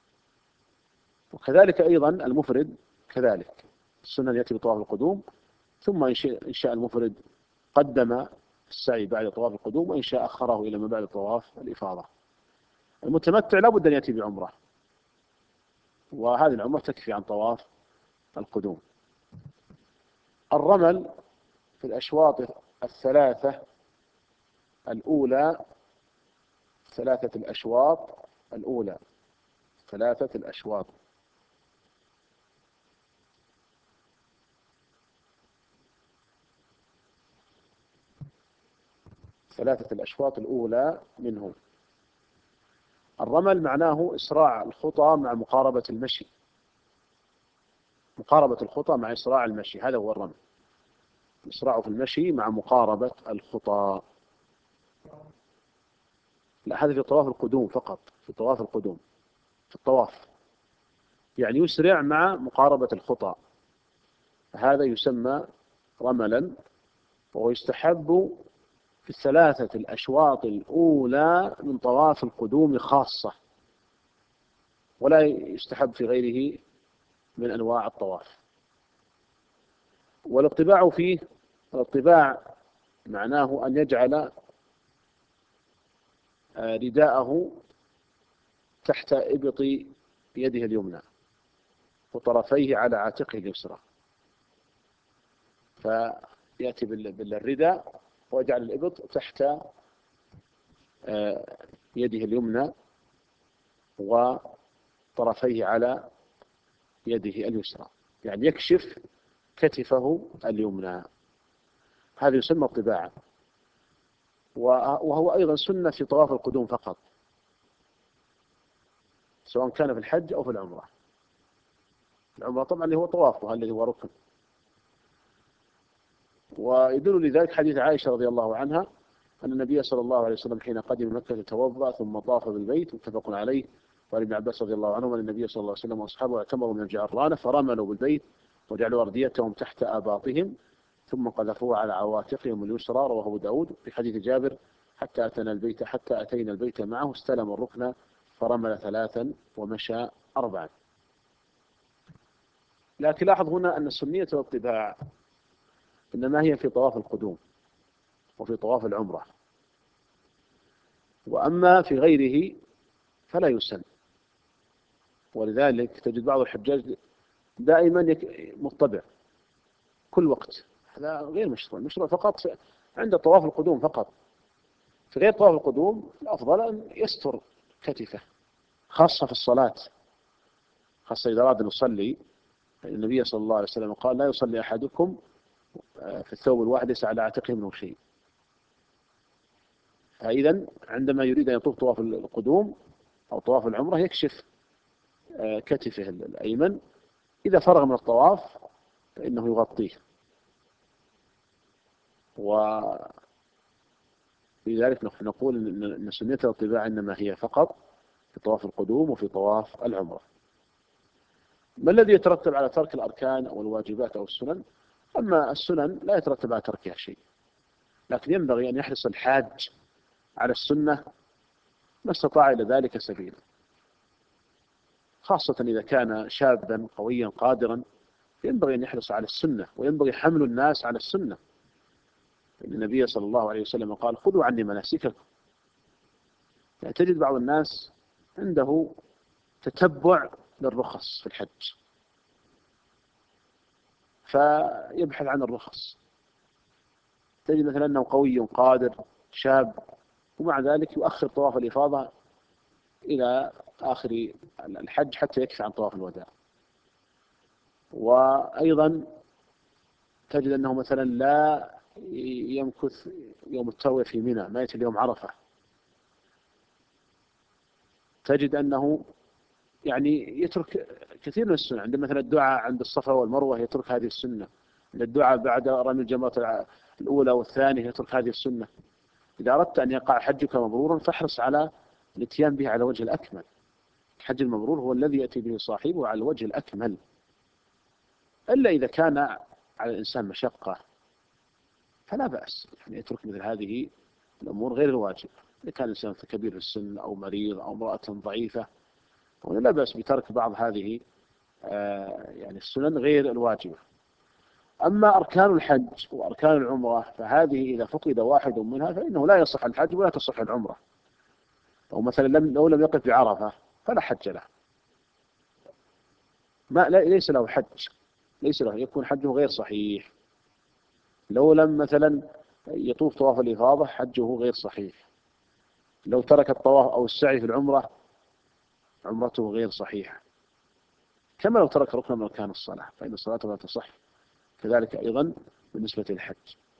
وكذلك أيضا المفرد كذلك السنة يأتي بطواف القدوم، ثم إن شاء المفرد قدم السعي بعد طواف القدوم، وإن شاء أخره إلى ما بعد طواف الإفاضة. المتمتع لا بد أن يأتي بعمرة، وهذه العمرة تكفي عن طواف القدوم. الرمل في الأشواط الثلاثة الأولى، ثلاثة الأشواط الأولى، ثلاثة الأشواط ثلاثة الأشواط الأولى منه. الرمل معناه إسراع الخطى مع مقاربة المشي، مقاربة الخطى مع إسراع المشي، هذا هو الرمل، إسراع في المشي مع مقاربة الخطى. لا، هذا في طواف القدوم فقط، في طواف القدوم، في الطواف يعني يسرع مع مقاربة الخطى، هذا يسمى رملا، وهو يستحب في الثلاثة الأشواط الأولى من طواف القدوم خاصة، ولا يستحب في غيره من أنواع الطواف. والاطباع فيه، الاطباع معناه أن يجعل رداءه تحت إبط يده اليمنى وطرفيه على عاتقه اليسرى، فيأتي بالرداء ويجعل الإبط تحت يده اليمنى وطرفيه على يده اليسرى، يعني يكشف كتفه اليمنى، هذا يسمى طباعا. وهو أيضا سنة في طواف القدوم فقط، سواء كان في الحج أو في العمرة. العمرة طبعا اللي هو طوافها الذي هو ركن. ويدل لذلك حديث عائشة رضي الله عنها أن النبي صلى الله عليه وسلم حين قدم مكة توضأ ثم طاف بالبيت، متفق عليه. وعن ابن عباس رضي الله عنهما أن النبي صلى الله عليه وسلم وأصحابه اعتمروا من الجعرانة فرملوا بالبيت وجعلوا أرديتهم تحت آباطهم ثم قذفوها على عواتقهم اليسرى، رواه أبو داود. في حديث جابر حتى أتينا البيت حتى أتينا البيت معه استلم الركن فرمل ثلاثا ومشى أربعا. لكن لاحظ هنا أن السنية والطباع إنما هي في طواف القدوم وفي طواف العمرة، وأما في غيره فلا يسن. ولذلك تجد بعض الحجاج دائما مطبع كل وقت، هذا غير مشروع. مشروع فقط عند طواف القدوم فقط، في غير طواف القدوم الأفضل أن يستر كتفه، خاصة في الصلاة، خاصة إذا أراد أن يصلي. النبي صلى الله عليه وسلم قال لا يصلي أحدكم في الثوب الواحد ليس على عاتقه منه شيء. فإذا عندما يريد أن يطوف طواف القدوم أو طواف العمرة يكشف كتفه الأيمن، إذا فرغ من الطواف فإنه يغطيه. لذلك نحن نقول أن سنية الطباع إنما هي فقط في طواف القدوم وفي طواف العمرة. ما الذي يترتب على ترك الأركان أو الواجبات أو السنن؟ أما السنن لا يترتب على تركها شيء، لكن ينبغي أن يحرص الحاج على السنة ما استطاع إلى ذلك سبيلا، خاصة إذا كان شابا قويا قادرا، ينبغي أن يحرص على السنة، وينبغي حمل الناس على السنة. النبي صلى الله عليه وسلم قال: خذوا عني مناسككم. يعني تجد بعض الناس عنده تتبع للرخص في الحج، فيبحث عن الرخص. تجد مثلا أنه قوي قادر شاب، ومع ذلك يؤخر طواف الإفاضة إلى آخر الحج حتى يكفي عن طواف الوداع. وأيضا تجد أنه مثلا لا يمكث يوم التروية في منى، ما يأتي اليوم عرفة. تجد أنه يعني يترك كثير من السنة. عند مثلا الدعاء عند الصفا والمروة يترك هذه السنة، عند الدعاء بعد رمي الجمرة الأولى والثانية يترك هذه السنة. إذا أردت أن يقع حجك مبرورا فاحرص على الاتيان به على وجه الأكمل. الحج المبرور هو الذي يأتي به صاحبه على الوجه الأكمل، إلا إذا كان على الإنسان مشقة فلا بأس يعني يترك مثل هذه الأمور غير الواجب. إذا كان الإنسان كبير في السن أو مريض أو امرأة ضعيفة لا بأس بترك بعض هذه يعني السنن غير الواجبة. أما أركان الحج وأركان العمرة فهذه إذا فقد واحد منها فإنه لا يصح الحج ولا تصح العمرة. أو مثلا لم لو لم يقف بعرفة فلا حج له، ما ليس له حج، ليس له، يكون حجه غير صحيح. لو لم مثلا يطوف طواف الإفاضة حجه غير صحيح. لو ترك الطواف أو السعي في العمرة عمرته غير صحيحة. كما لو ترك ركن من أركان الصلاة فإن صلاته لا تصح. كذلك أيضا بالنسبة للحج.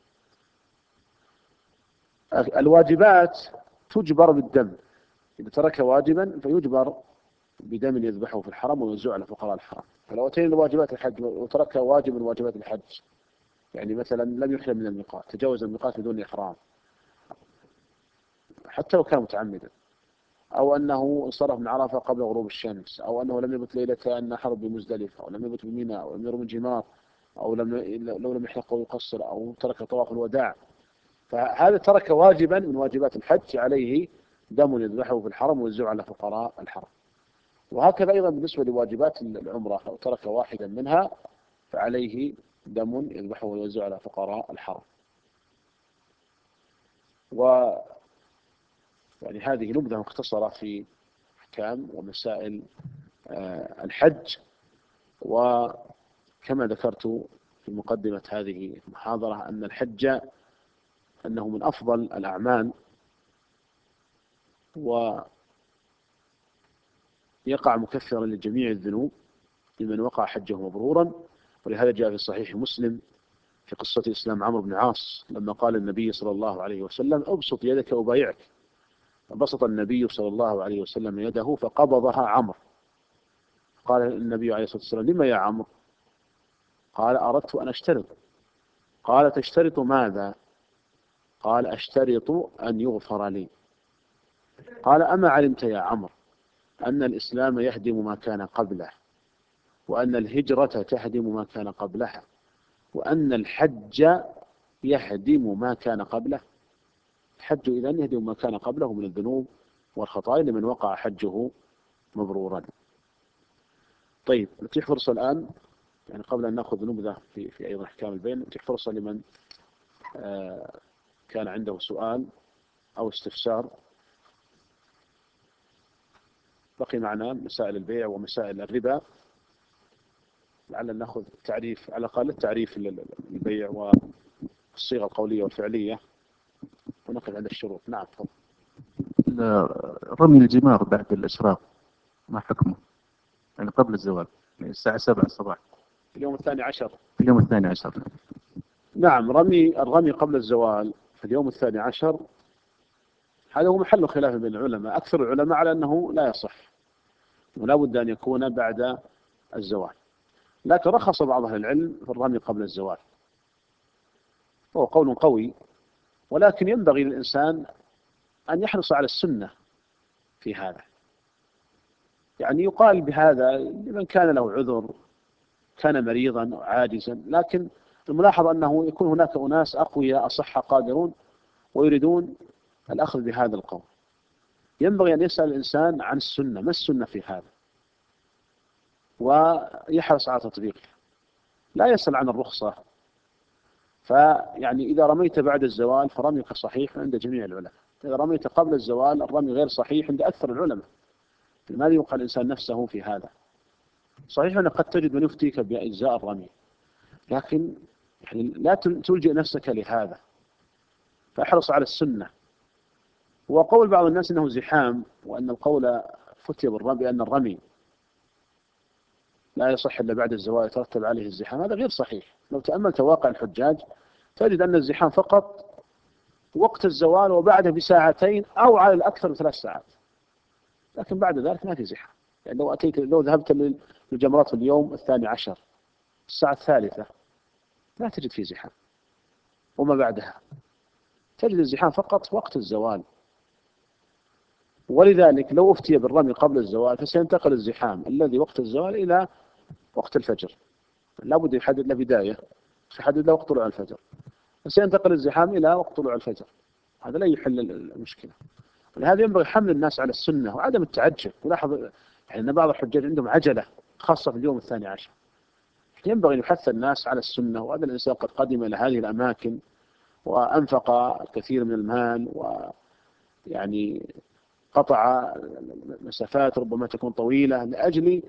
الواجبات تجبر بالدم، إذا ترك واجبا فيجبر بدم يذبحه في الحرم ويوزعه على فقراء الحرم. فلو أتينا لواجبات الحج وترك واجب من واجبات الحج، يعني مثلا لم يحرم من الميقات، تجاوز الميقات بدون إحرام حتى لو كان متعمدا، أو أنه انصرف من عرفة قبل غروب الشمس، أو أنه لم يبت ليلة النحر بمزدلفة، أو لم يبت بمنى، أو لم يرم الجمار، أو لم لو لم يحلق ويقصر، أو ترك طواف الوداع، فهذا ترك واجبا من واجبات الحج عليه دم يذبحه في الحرم ويوزعه على فقراء الحرم. وهكذا أيضا بالنسبة لواجبات العمرة، لو ترك واحدا منها فعليه دم يذبحه ويوزعه على فقراء الحرم. و يعني هذه نبذة مختصرة في أحكام ومسائل الحج. وكما ذكرت في مقدمة هذه المحاضرة أن الحج أنه من أفضل الأعمال، ويقع مكفرا لجميع الذنوب لمن وقع حجه مبرورا. ولهذا جاء في صحيح مسلم في قصة إسلام عمرو بن عاص لما قال النبي صلى الله عليه وسلم: أبسط يدك أبايعك. فبسط النبي صلى الله عليه وسلم يده فقبضها عمرو. قال النبي عليه الصلاة والسلام: لما يا عمرو؟ قال: أردت أن أشترط. قال: تشترط ماذا؟ قال: أشترط أن يغفر لي. قال: أما علمت يا عمرو أن الإسلام يهدم ما كان قبله، وأن الهجرة تهدم ما كان قبلها، وأن الحج يهدم ما كان قبله؟ الحج إذن يهدم ما كان قبله من الذنوب والخطايا لمن وقع حجه مبرورا. طيب، نتيح فرصة الآن يعني قبل أن نأخذ نبذة في في أيضا أحكام البيع، نتيح فرصة لمن آه كان عنده سؤال أو استفسار. بقي معنا مسائل البيع ومسائل الربا، لعل نأخذ تعريف على الأقل التعريف البيع والصيغة القولية والفعلية، ونقف عند الشروط. نعم تفضل. رمي الجمار بعد الإشراق ما حكمه؟ يعني قبل الزوال، يعني الساعة سبعة الصباح في اليوم الثاني عشر. في اليوم الثاني عشر. نعم، رمي الرمي قبل الزوال في اليوم الثاني عشر هذا هو محل خلاف بين العلماء. أكثر العلماء على أنه لا يصح ولا بد أن يكون بعد الزوال، لكن رخص بعض أهل العلم في الرمي قبل الزوال، هو قول قوي. ولكن ينبغي للإنسان أن يحرص على السنة في هذا. يعني يقال بهذا لمن كان له عذر، كان مريضا أو عاجزا، لكن الملاحظ أنه يكون هناك أناس أقوياء أصح قادرون ويريدون الأخذ بهذا القول. ينبغي أن يسأل الإنسان عن السنة، ما السنة في هذا، ويحرص على تطبيقها، لا يسأل عن الرخصة. فيعني إذا رميت بعد الزوال فرميك صحيح عند جميع العلماء، إذا رميت قبل الزوال الرمي غير صحيح عند أكثر العلماء. لماذا يوقع الإنسان نفسه في هذا؟ صحيح أنك قد تجد من يفتيك بأجزاء الرمي، لكن يعني لا تلجئ نفسك لهذا، فاحرص على السنة. وقول بعض الناس أنه زحام، وأن القول فتي بالرمي بأن الرمي لا يصح إلا بعد الزوال يترتب عليه الزحام، هذا غير صحيح. لو تأملت واقع الحجاج تجد أن الزحام فقط وقت الزوال وبعده بساعتين أو على الأكثر بثلاث ساعات، لكن بعد ذلك ما في زحام. يعني لو أتيت لو ذهبت للجمرات اليوم الثاني عشر الساعة الثالثة لا تجد فيه زحام، وما بعدها تجد الزحام فقط وقت الزوال. ولذلك لو أفتي بالرمي قبل الزوال فسينتقل الزحام الذي وقت الزوال إلى وقت الفجر، لا بد يحدد له بداية، يحدد له وقت طلوع الفجر، فسينتقل الزحام إلى وقت طلوع الفجر. هذا لا يحل المشكلة. ولهذا ينبغي حمل الناس على السنة وعدم التعجل. ولاحظ يعني أن بعض الحجاج عندهم عجلة خاصة في اليوم الثاني عشر. ينبغي أن يحث الناس على السنة. وهذا الإنسان قد قدم إلى هذه الأماكن وأنفق الكثير من المال، ويعني قطع مسافات ربما تكون طويلة لأجل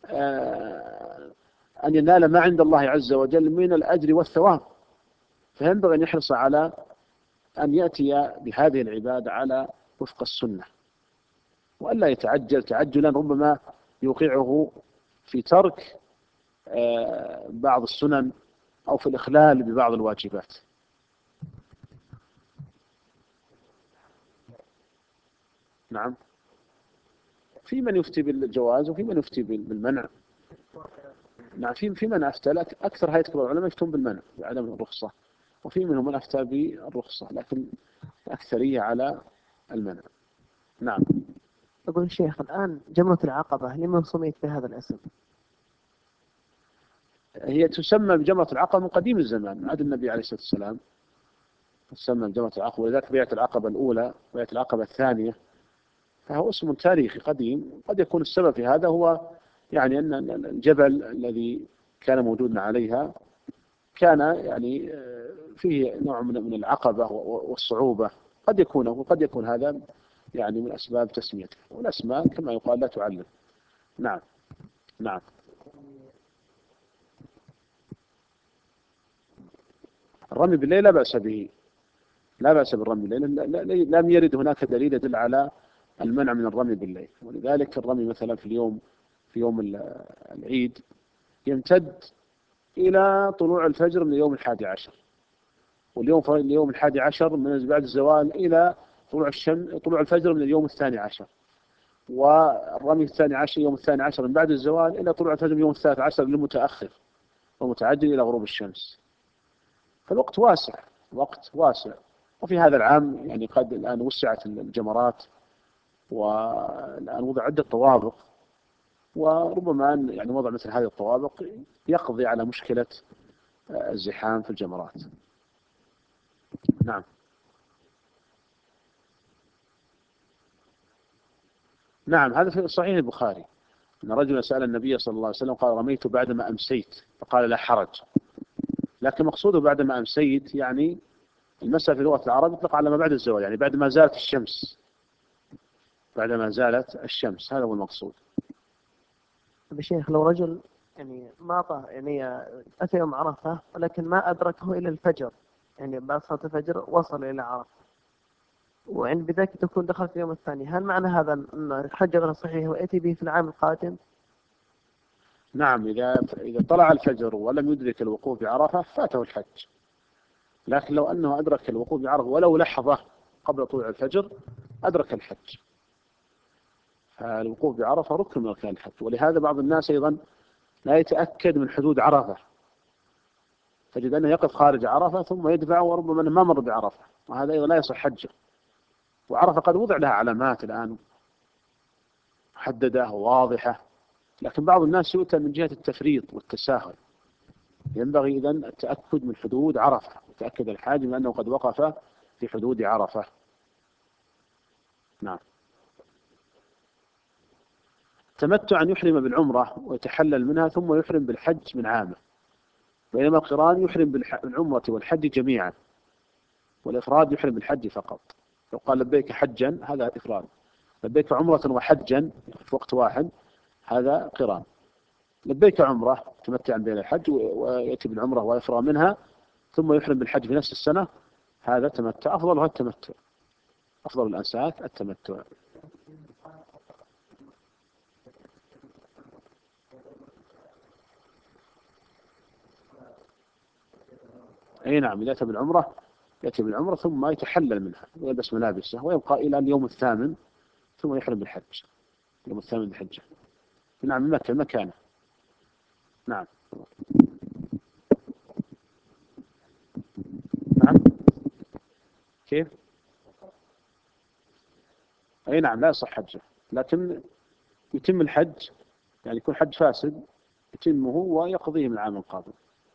أن ينال ما عند الله عز وجل من الأجر والثواب، فينبغي أن يحرص على أن يأتي بهذه العبادة على وفق السنة، وألا يتعجل تعجلا ربما يوقعه في ترك بعض السنن أو في الإخلال ببعض الواجبات. نعم، في من يفتي بالجواز وفي من يفتي بالمنع. نعم، في في من أفتى، لكن أكثر هيئة كبار العلماء يفتون بالمنع بعدم الرخصة، وفي منهم من أفتى بالرخصة، لكن الأكثرية على المنع. نعم. أقول الشيخ الآن جمرة العقبة لمن سميت بهذا الاسم؟ هي تسمى بجمرة العقبة من قديم الزمان، من عهد النبي عليه الصلاة والسلام تسمى بجمرة العقبة، ولذلك بيعة العقبة الأولى بيعة العقبة الثانية، فهو اسم تاريخي قديم. قد يكون السبب في هذا هو يعني أن الجبل الذي كان موجودا عليها كان يعني فيه نوع من العقبة والصعوبة، قد يكون وقد يكون هذا يعني من أسباب تسميته. والأسماء كما يقال لا تعلم. نعم. نعم. الرمي بالليل لا بأس به، لا بأس بالرمي بالليل، لم يرد هناك دليل يدل على المنع من الرمي بالليل. ولذلك الرمي مثلا في اليوم في يوم العيد يمتد إلى طلوع الفجر من اليوم الحادي عشر، واليوم اليوم الحادي عشر من بعد الزوال إلى طلوع الشمس طلوع الفجر من اليوم الثاني عشر، والرمي الثاني عشر يوم الثاني عشر من بعد الزوال إلى طلوع الفجر من اليوم الثالث عشر للمتأخر، ومتعجل إلى غروب الشمس. فالوقت واسع، وقت واسع. وفي هذا العام يعني قد الآن وسعت الجمرات، والآن وضع عدة طوابق، وربما أن يعني وضع مثل هذه الطوابق يقضي على مشكلة الزحام في الجمرات. نعم. نعم، هذا في صحيح البخاري أن رجلا سأل النبي صلى الله عليه وسلم قال رميت بعدما أمسيت، فقال لا حرج. لكن مقصوده بعدما أمسيت يعني المسألة في لغة العرب يطلق على ما بعد الزوال، يعني بعد ما زالت الشمس، بعد ما زالت الشمس، هذا هو المقصود. بشيخ لو رجل يعني ما طه يعني أتى يوم عرفة ولكن ما أدركه إلى الفجر، يعني بعد صلاة الفجر وصل إلى عرفة وعند بذلك تكون دخل في اليوم الثاني، هل معنى هذا أن الحج غير صحيح ويأتي به في العام القادم؟ نعم، إذا إذا طلع الفجر ولم يدرك الوقوف بعرفة فاته الحج. لكن لو أنه أدرك الوقوف بعرفة ولو لحظة قبل طلوع الفجر أدرك الحج. فالوقوف بعرفة ركن من أركان الحج. ولهذا بعض الناس أيضا لا يتأكد من حدود عرفة، تجد أنه يقف خارج عرفة ثم يدفع وربما ما مر بعرفة، وهذا أيضا لا يصح حجه. وعرفة قد وضع لها علامات الآن محددة وواضحة، لكن بعض الناس يؤتى من جهة التفريط والتساهل. ينبغي إذن التأكد من حدود عرفة، وتأكد الحاج من أنه قد وقف في حدود عرفة. نعم. تمتع أن يحرم بالعمرة ويتحلل منها ثم يحرم بالحج من عامه، بينما القران يحرم بالعمرة والحج جميعا، والإفراد يحرم بالحج فقط. لو قال لبيك حجا هذا إفراد، لبيك عمرة وحجا في وقت واحد هذا قران. لبيك عمرة تمتعا بين الحج ويأتي بالعمرة ويفرغ منها ثم يحرم بالحج في نفس السنة، هذا تمتع. أفضلها التمتع، أفضل الأنساك التمتع. أي نعم، إذا أتى بالعمرة يأتي بالعمرة ثم يتحلل منها ويلبس ملابسه ويبقى إلى اليوم الثامن ثم يحرم بالحج، اليوم الثامن بالحجة. نعم، من مكة مكانه. نعم. نعم. كيف؟ أي نعم، لا يصح حجه، لكن يتم الحج، يعني يكون حج فاسد يتمه ويقضيه من العام القادم.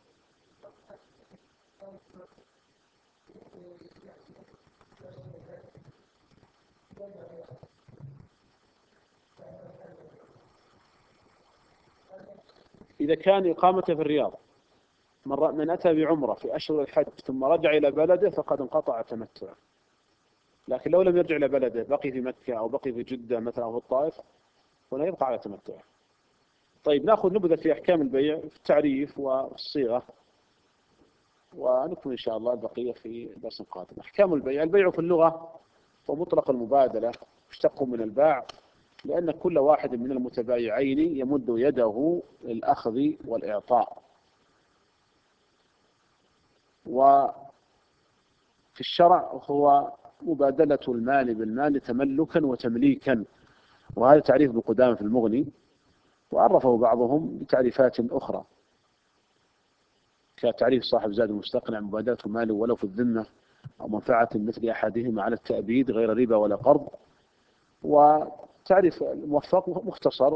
إذا كان إقامته في الرياض، من أتى بعمرة في أشهر الحج ثم رجع إلى بلده فقد انقطع تمتعه. لكن لو لم يرجع إلى بلده، بقي في مكة أو بقي في جدة مثلا أو في الطائف، ولا يبقى على تمتعه. طيب، نأخذ نبذة في أحكام البيع في التعريف والصيغة، ونكمل إن شاء الله البقية في درس قادم. أحكام البيع: البيع في اللغة ومطلق المبادلة، اشتق من الباع، لأن كل واحد من المتبايعين يمد يده للأخذ والإعطاء. وفي الشرع هو مبادلة المال بالمال تملكا وتمليكا، وهذا تعريف ابن قدامة في المغني، وعرفه بعضهم بتعريفات أخرى كتعريف صاحب زاد المستقنع: مبادلة المال ولو في الذمة أو منفعة مثل أحدهما على التأبيد غير ربا ولا قرض. وتعريف الموفق مختصر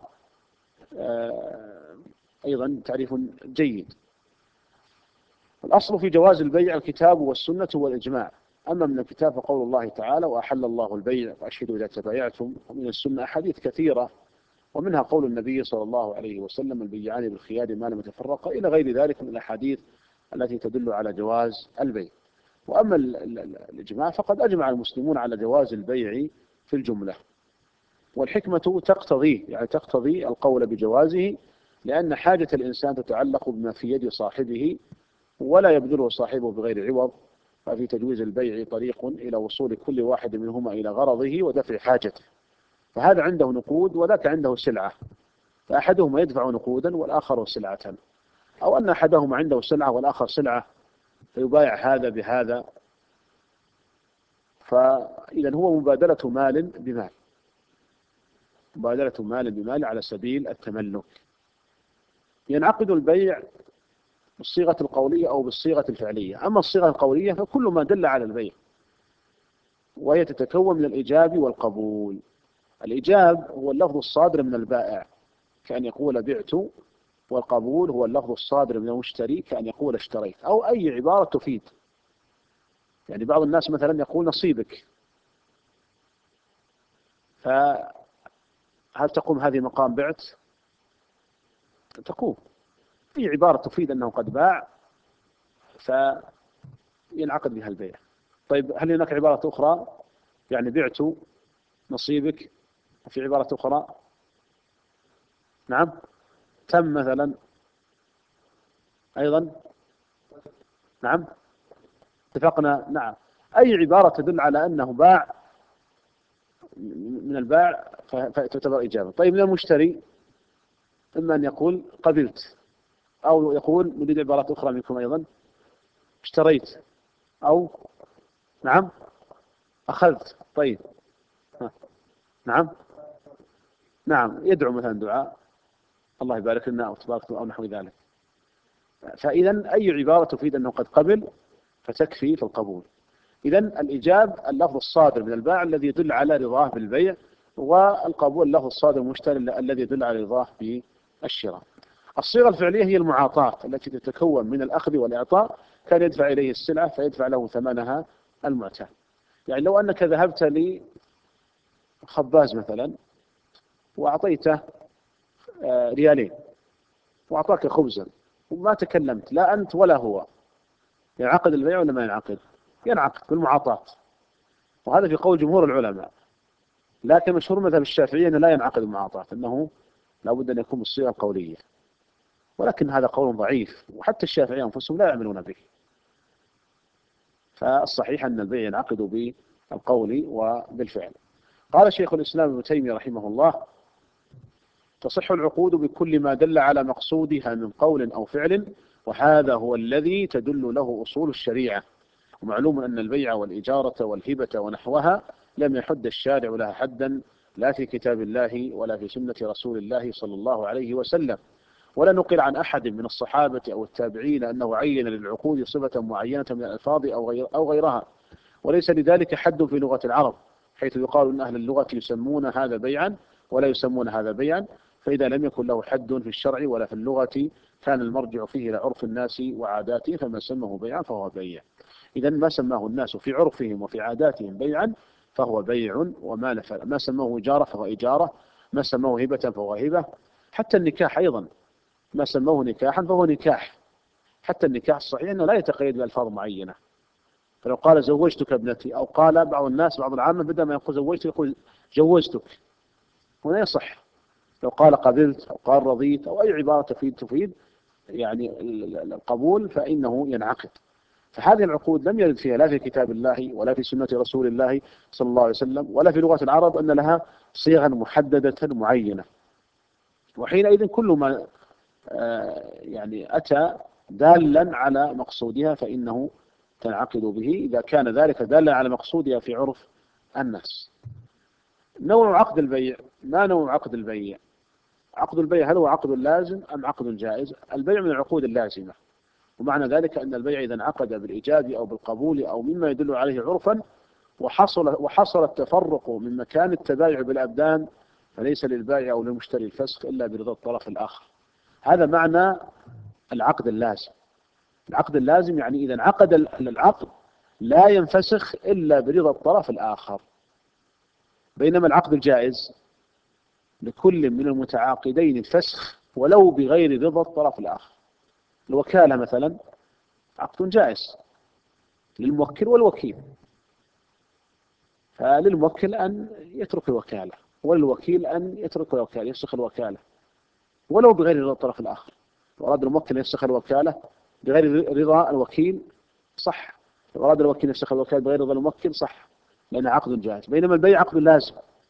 وأيضا تعريف جيد. الأصل في جواز البيع الكتاب والسنة والإجماع. أما من الكتاب فقول الله تعالى: وأحل الله البيع وأشهدوا إذا تبايعتم. ومن السنة أحاديث كثيرة، ومنها قول النبي صلى الله عليه وسلم: البيعان بالخيار ما لم يتفرقا، إلى غير ذلك من الأحاديث التي تدل على جواز البيع. وأما الإجماع فقد أجمع المسلمون على جواز البيع في الجملة، والحكمة تقتضي يعني تقتضي القول بجوازه، لأن حاجة الإنسان تتعلق بما في يد صاحبه ولا يبذله صاحبه بغير عوض. ففي تجويز البيع طريق إلى وصول كل واحد منهما إلى غرضه ودفع حاجته، فهذا عنده نقود وذاك عنده سلعة، فأحدهما يدفع نقودا والآخر سلعة، أو أن أحدهما عنده سلعة والآخر سلعة فيبايع هذا بهذا. فإذا هو مبادلة مال بمال، مبادلة مال بمال على سبيل التملك. ينعقد البيع بالصيغة القولية أو بالصيغة الفعلية. أما الصيغة القولية فكل ما دل على البيع، وهي تتكون من الإيجاب والقبول. الإيجاب هو اللفظ الصادر من البائع كأن يقول بعت، والقبول هو اللفظ الصادر من المشتري كأن يقول اشتريت، أو أي عبارة تفيد. يعني بعض الناس مثلا يقول نصيبك، فهل تقوم هذه مقام بعت؟ تقوم. أي عبارة تفيد أنه قد باع فينعقد بها البيع. طيب، هل هناك عبارة أخرى يعني بعت نصيبك؟ في عبارة أخرى؟ نعم، تم مثلا أيضا. نعم، اتفقنا. نعم، أي عبارة تدل على أنه باع من الباع فتعتبر إجابة. طيب، من المشتري إما أن يقول قبلت، أو يقول نريد عبارات أخرى منكم أيضا: اشتريت، أو نعم أخذت. طيب، نعم نعم يدعو مثلا دعاء الله يبارك لنا أو تبارك أو نحو ذلك. فإذا أي عبارة تفيد أنه قد قبل فتكفي في القبول. إذن الإيجاب اللفظ الصادر من البائع الذي يدل على رضاه بالبيع، والقبول اللفظ الصادر من المشتري الذي يدل على رضاه بالشراء. الصيغة الفعلية هي المعاطاة التي تتكون من الأخذ والإعطاء، كان يدفع إليه السلعة فيدفع له ثمنها المعتاد. يعني لو أنك ذهبت لخباز مثلا وأعطيته ريالين وأعطاك خبزا وما تكلمت لا أنت ولا هو، ينعقد البيع ولا ما ينعقد؟ ينعقد بالمعاطاة، وهذا في قول جمهور العلماء. لكن مشهور مذهب الشافعية أنه لا ينعقد المعاطاة، أنه لابد أن يكون بالصيغة القولية، ولكن هذا قول ضعيف، وحتى الشافعية أنفسهم لا يعملون به. فالصحيح أن البيع ينعقد بالقول وبالفعل. قال شيخ الإسلام ابن تيمية رحمه الله: تصح العقود بكل ما دل على مقصودها من قول أو فعل، وهذا هو الذي تدل له أصول الشريعة. ومعلوم أن البيع والإجارة والهبة ونحوها لم يحد الشارع لها حدا، لا في كتاب الله ولا في سنة رسول الله صلى الله عليه وسلم، ولا نقل عن أحد من الصحابة أو التابعين أنه عين للعقود صفة معينة من الألفاظ أو غير أو غيرها. وليس لذلك حد في لغة العرب، حيث يقال أن أهل اللغة يسمون هذا بيعا ولا يسمون هذا بيعا. فإذا لم يكن له حد في الشرع ولا في اللغة كان المرجع فيه إلى عرف الناس وعاداتهم، فما سمه بيعا فهو بيع. إذا ما سماه الناس في عرفهم وفي عاداتهم بيعا فهو بيع، وما نفع. ما سماه إجارة فهو إجارة، ما سماه هبة فهو هبة. حتى النكاح أيضا ما سموه نكاحا فهو نكاح. حتى النكاح الصحيح أنه لا يتقيد بألفاظ معينة. فلو قال زوجتك ابنتي، أو قال بعض الناس بعض العامة بدل ما يقول زوجتك يقول جوزتك، هنا يصح. لو قال قبلت أو قال رضيت أو أي عبارة تفيد تفيد يعني القبول فإنه ينعقد. فهذه العقود لم يرد فيها لا في كتاب الله ولا في سنة رسول الله صلى الله عليه وسلم ولا في لغة العرب أن لها صيغا محددة معينة. وحينئذ كل ما يعني أتى دالا على مقصودها فإنه تنعقد به، إذا كان ذلك دالا على مقصودها في عرف الناس. نوع عقد البيع، ما نوع عقد البيع؟ عقد البيع هل هو عقد لازم أم عقد جائز؟ البيع من العقود اللازمة، ومعنى ذلك أن البيع إذا انعقد بالإيجاب أو بالقبول أو مما يدل عليه عرفا وحصل وحصل التفرق من مكان التبايع بالأبدان، فليس للبائع أو للمشتري الفسخ إلا برضا الطرف الآخر. هذا معنى العقد اللازم. العقد اللازم يعني إذا انعقد العقد لا ينفسخ إلا برضا الطرف الآخر. بينما العقد الجائز لكل من المتعاقدين الفسخ ولو بغير رضا الطرف الآخر. الوكالة مثلا عقد جائز للموكل والوكيل، فللموكل أن يترك الوكالة وللوكيل أن يترك الوكالة يفسخ الوكالة ولو بغير رضا الطرف الآخر. لو أراد الموكل يفسخ الوكالة بغير رضا الوكيل صح، لو أراد الوكيل يفسخ الوكالة بغير رضا الموكل صح، لأنه عقد جائز. بينما البيع عقد لازم،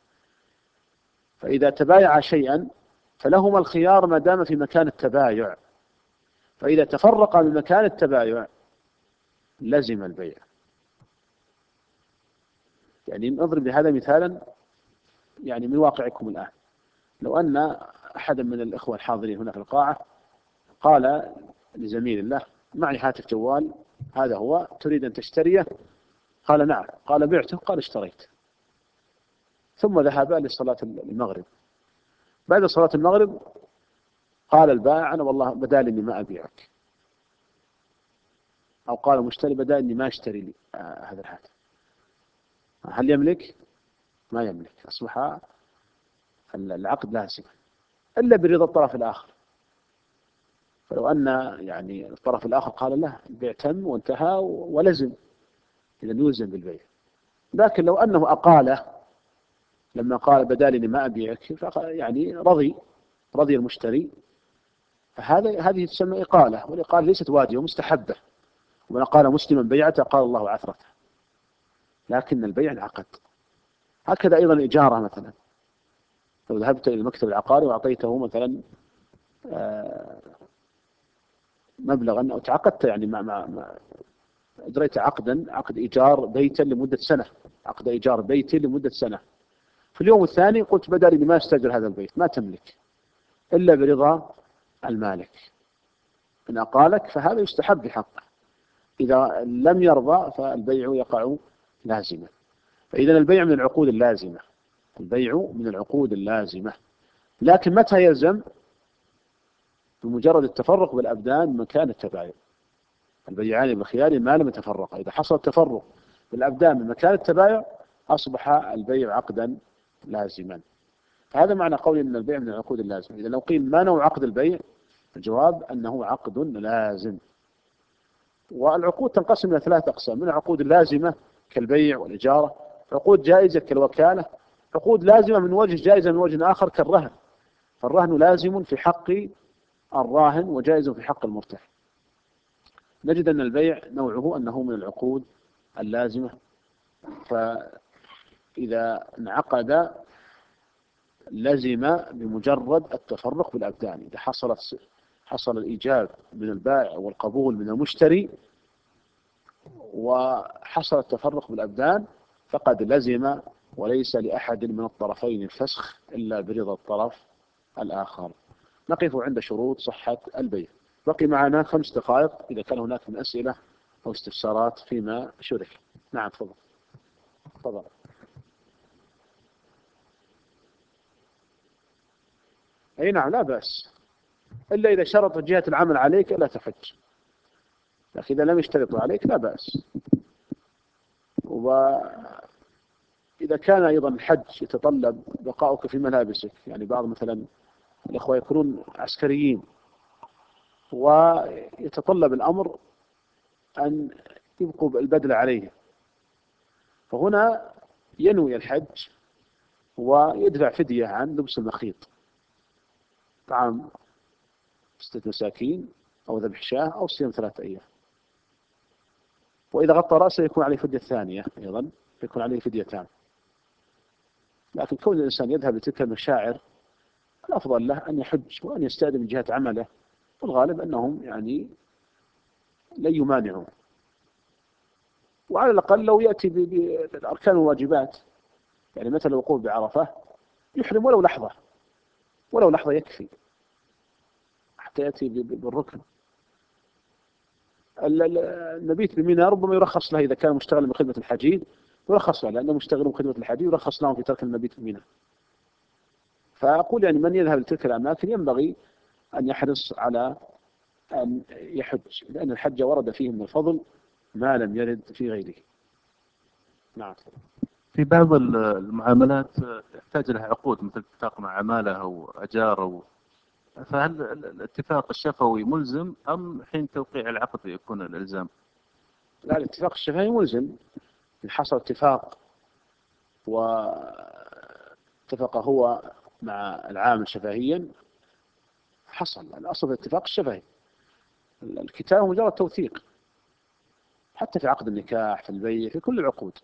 فإذا تبايع شيئا فلهما الخيار ما دام في مكان التبايع، فإذا تفرق من مكان التبايع لزم البيع. يعني نضرب بهذا مثالا يعني من واقعكم الآن. لو أن أحدا من الإخوة الحاضرين هنا في القاعة قال لزميل له معي هاتف جوال هذا هو تريد أن تشتريه؟ قال نعم. قال بعته؟ قال اشتريت. ثم ذهب لصلاة المغرب. بعد صلاة المغرب قال البائع أنا والله بدال إني ما أبيعك، أو قال المشتري بدال إني ما أشتري لي آه هذا الهاتف. هل يملك؟ ما يملك. أصبح العقد لازم إلا برضا الطرف الآخر. فلو أن يعني الطرف الآخر قال له البيع تم وانتهى ولزم، إذا يلزم بالبيع. لكن لو أنه أقاله لما قال بدال إني ما أبيعك يعني رضي رضي المشتري، فهذا هذه تسمى إقالة، والإقالة ليست واجبة مستحبة. ومن قال مسلما بيعته قال الله عثرته، لكن البيع انعقد. هكذا أيضا الإجارة مثلا، لو ذهبت إلى المكتب العقاري وأعطيته مثلا مبلغا أو تعاقدت يعني مع مع مع أجريت عقدا عقد إيجار بيتا لمدة سنة، عقد إيجار بيت لمدة سنة. في اليوم الثاني قلت بدل إني ما أستأجر هذا البيت، ما تملك إلا برضا المالك. إن أقالك فهذا يستحب بحقه، إذا لم يرضى فالبيع يقع لازما. فإذا البيع من العقود اللازمة، البيع من العقود اللازمة. لكن متى يلزم؟ بمجرد التفرق بالأبدان مكان التبايع. البيعان بالخيار ما لم يتفرقا، إذا حصل التفرق بالأبدان من مكان التبايع أصبح البيع عقدا لازما. هذا معنى قول أن البيع من العقود اللازمة. إذا لو قيل ما نوع عقد البيع؟ الجواب أنه عقد لازم. والعقود تنقسم إلى ثلاث أقسام: من العقود اللازمة كالبيع والإجارة، عقود جائزة كالوكالة، عقود لازمة من وجه، جائزة من وجه آخر كالرهن. فالرهن لازم في حق الراهن وجائز في حق المرتهن. نجد أن البيع نوعه أنه من العقود اللازمة، فإذا انعقد لزم بمجرد التفرق بالأبدان. إذا حصلت حصل الإيجاب من البائع والقبول من المشتري وحصل التفرق بالأبدان فقد لزم، وليس لأحد من الطرفين الفسخ إلا برضا الطرف الآخر. نقف عند شروط صحة البيع. بقي معنا خمس دقائق إذا كان هناك من أسئلة أو استفسارات فيما شرح. نعم تفضل. تفضل. أي نعم لا بأس، إلا إذا شرط جهة العمل عليك لا تحج، لكن إذا لم يشترطوا عليك لا بأس. وإذا كان أيضا الحج يتطلب بقاؤك في ملابسك، يعني بعض مثلا الأخوة يكونون عسكريين ويتطلب الأمر أن يبقوا البدلة عليه، فهنا ينوي الحج ويدفع فدية عن لبس المخيط، طعام ستة مساكين أو ذبح شاة أو صيام ثلاثة أيام. وإذا غطى رأسه يكون عليه فدية ثانية أيضا، يكون عليه فديتان. لكن كون الإنسان يذهب لتلك المشاعر الأفضل له أن يحج وأن يستأذن من جهة عمله، والغالب أنهم يعني لن يمانعوا. وعلى الأقل لو يأتي بالأركان والواجبات، يعني مثل الوقوف بعرفة يحرم ولو لحظة، ولو لحظة يكفي حتى يأتي بالركن. المبيت بمنى ربما يرخص له إذا كان مشتغلا بخدمة الحجيج، يرخص له لأنه مشتغل بخدمة الحجيج، يرخص لهم في ترك المبيت بمنى. فأقول يعني من يذهب لتلك الأماكن ينبغي أن يحرص على أن يحج، لأن الحج ورد فيه من الفضل ما لم يرد في غيره. نعم. في بعض المعاملات يحتاج لها عقود مثل اتفاق مع عمالة أو أجار أو، فهل الاتفاق الشفوي ملزم أم حين توقيع العقد يكون الإلزام؟ لا، الاتفاق الشفهي ملزم. إن حصل اتفاق واتفق هو مع العامل شفهيا حصل الأصل في الاتفاق الشفهي. الكتابة مجرد توثيق، حتى في عقد النكاح، في البيع، في كل العقود.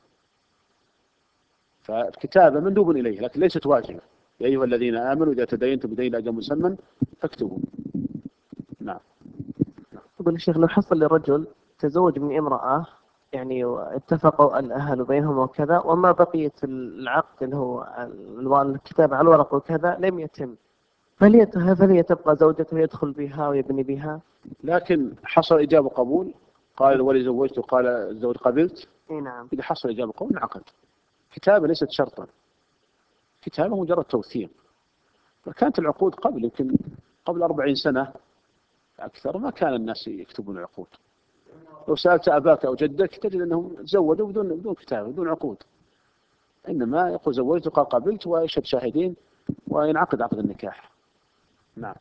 فالكتابة مندوب إليه لكن ليست واجبة. يا أيها الذين آمنوا إذا تدينتم بدين أجل مسمى فاكتبوا. نعم. يقول الشيخ لو حصل لرجل تزوج من امرأة يعني اتفقوا الأهل بينهم وكذا، وما بقية العقد اللي هو الكتاب على الورق وكذا لم يتم، فهل هي تبقى زوجته يدخل بها ويبني بها؟ لكن حصل إجابة قبول، قال الولي زوجته، قال الزوج قبلت. اي نعم. إذا حصل إجابة قبول انعقد. كتابة ليست شرطا، كتابة مجرد توثيق. فكانت العقود قبل يمكن قبل أربعين سنة أكثر ما كان الناس يكتبون العقود. لو سألت أباك أو جدك تجد أنهم تزوجوا بدون بدون كتابة بدون عقود، إنما يقول زوجت قال قبلت ويشهد شاهدين وينعقد عقد النكاح. نعم.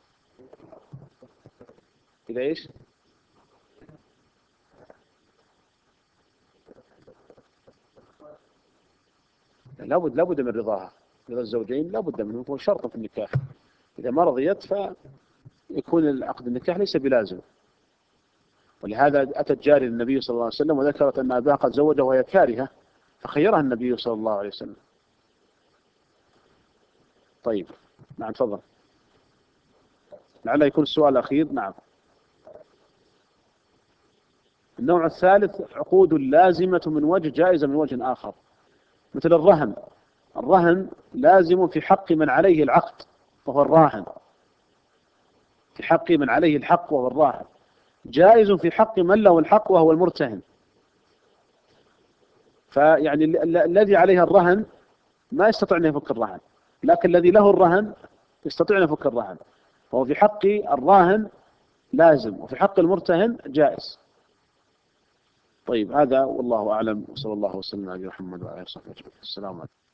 إذا إيش؟ لابد لابد من رضاها، رضا الزوجين لابد منه، هو شرط في النكاح. إذا ما رضيت فيكون العقد النكاح ليس بلازم. ولهذا أتت جاري النبي صلى الله عليه وسلم وذكرت أن أباها قد زوجها وهي كارهة، فخيرها النبي صلى الله عليه وسلم. طيب نعم تفضل، لعل يكون السؤال الأخير. نعم. النوع الثالث عقود لازمة من وجه، جائزة من وجه آخر، مثل الرهن. الرهن لازم في حق من عليه العقد وهو الراهن، في حق من عليه الحق وهو الراهن. جائز في حق من له الحق وهو المرتهن. فيعني الذي عليه الرهن ما يستطيع أن يفك الرهن، لكن الذي له الرهن يستطيع أن يفك الرهن، فهو في حق الراهن لازم، وفي حق المرتهن جائز. طيب هذا والله أعلم، وصلى الله وسلم على محمد وعلى آله وصحبه أجمعين. السلام عليكم.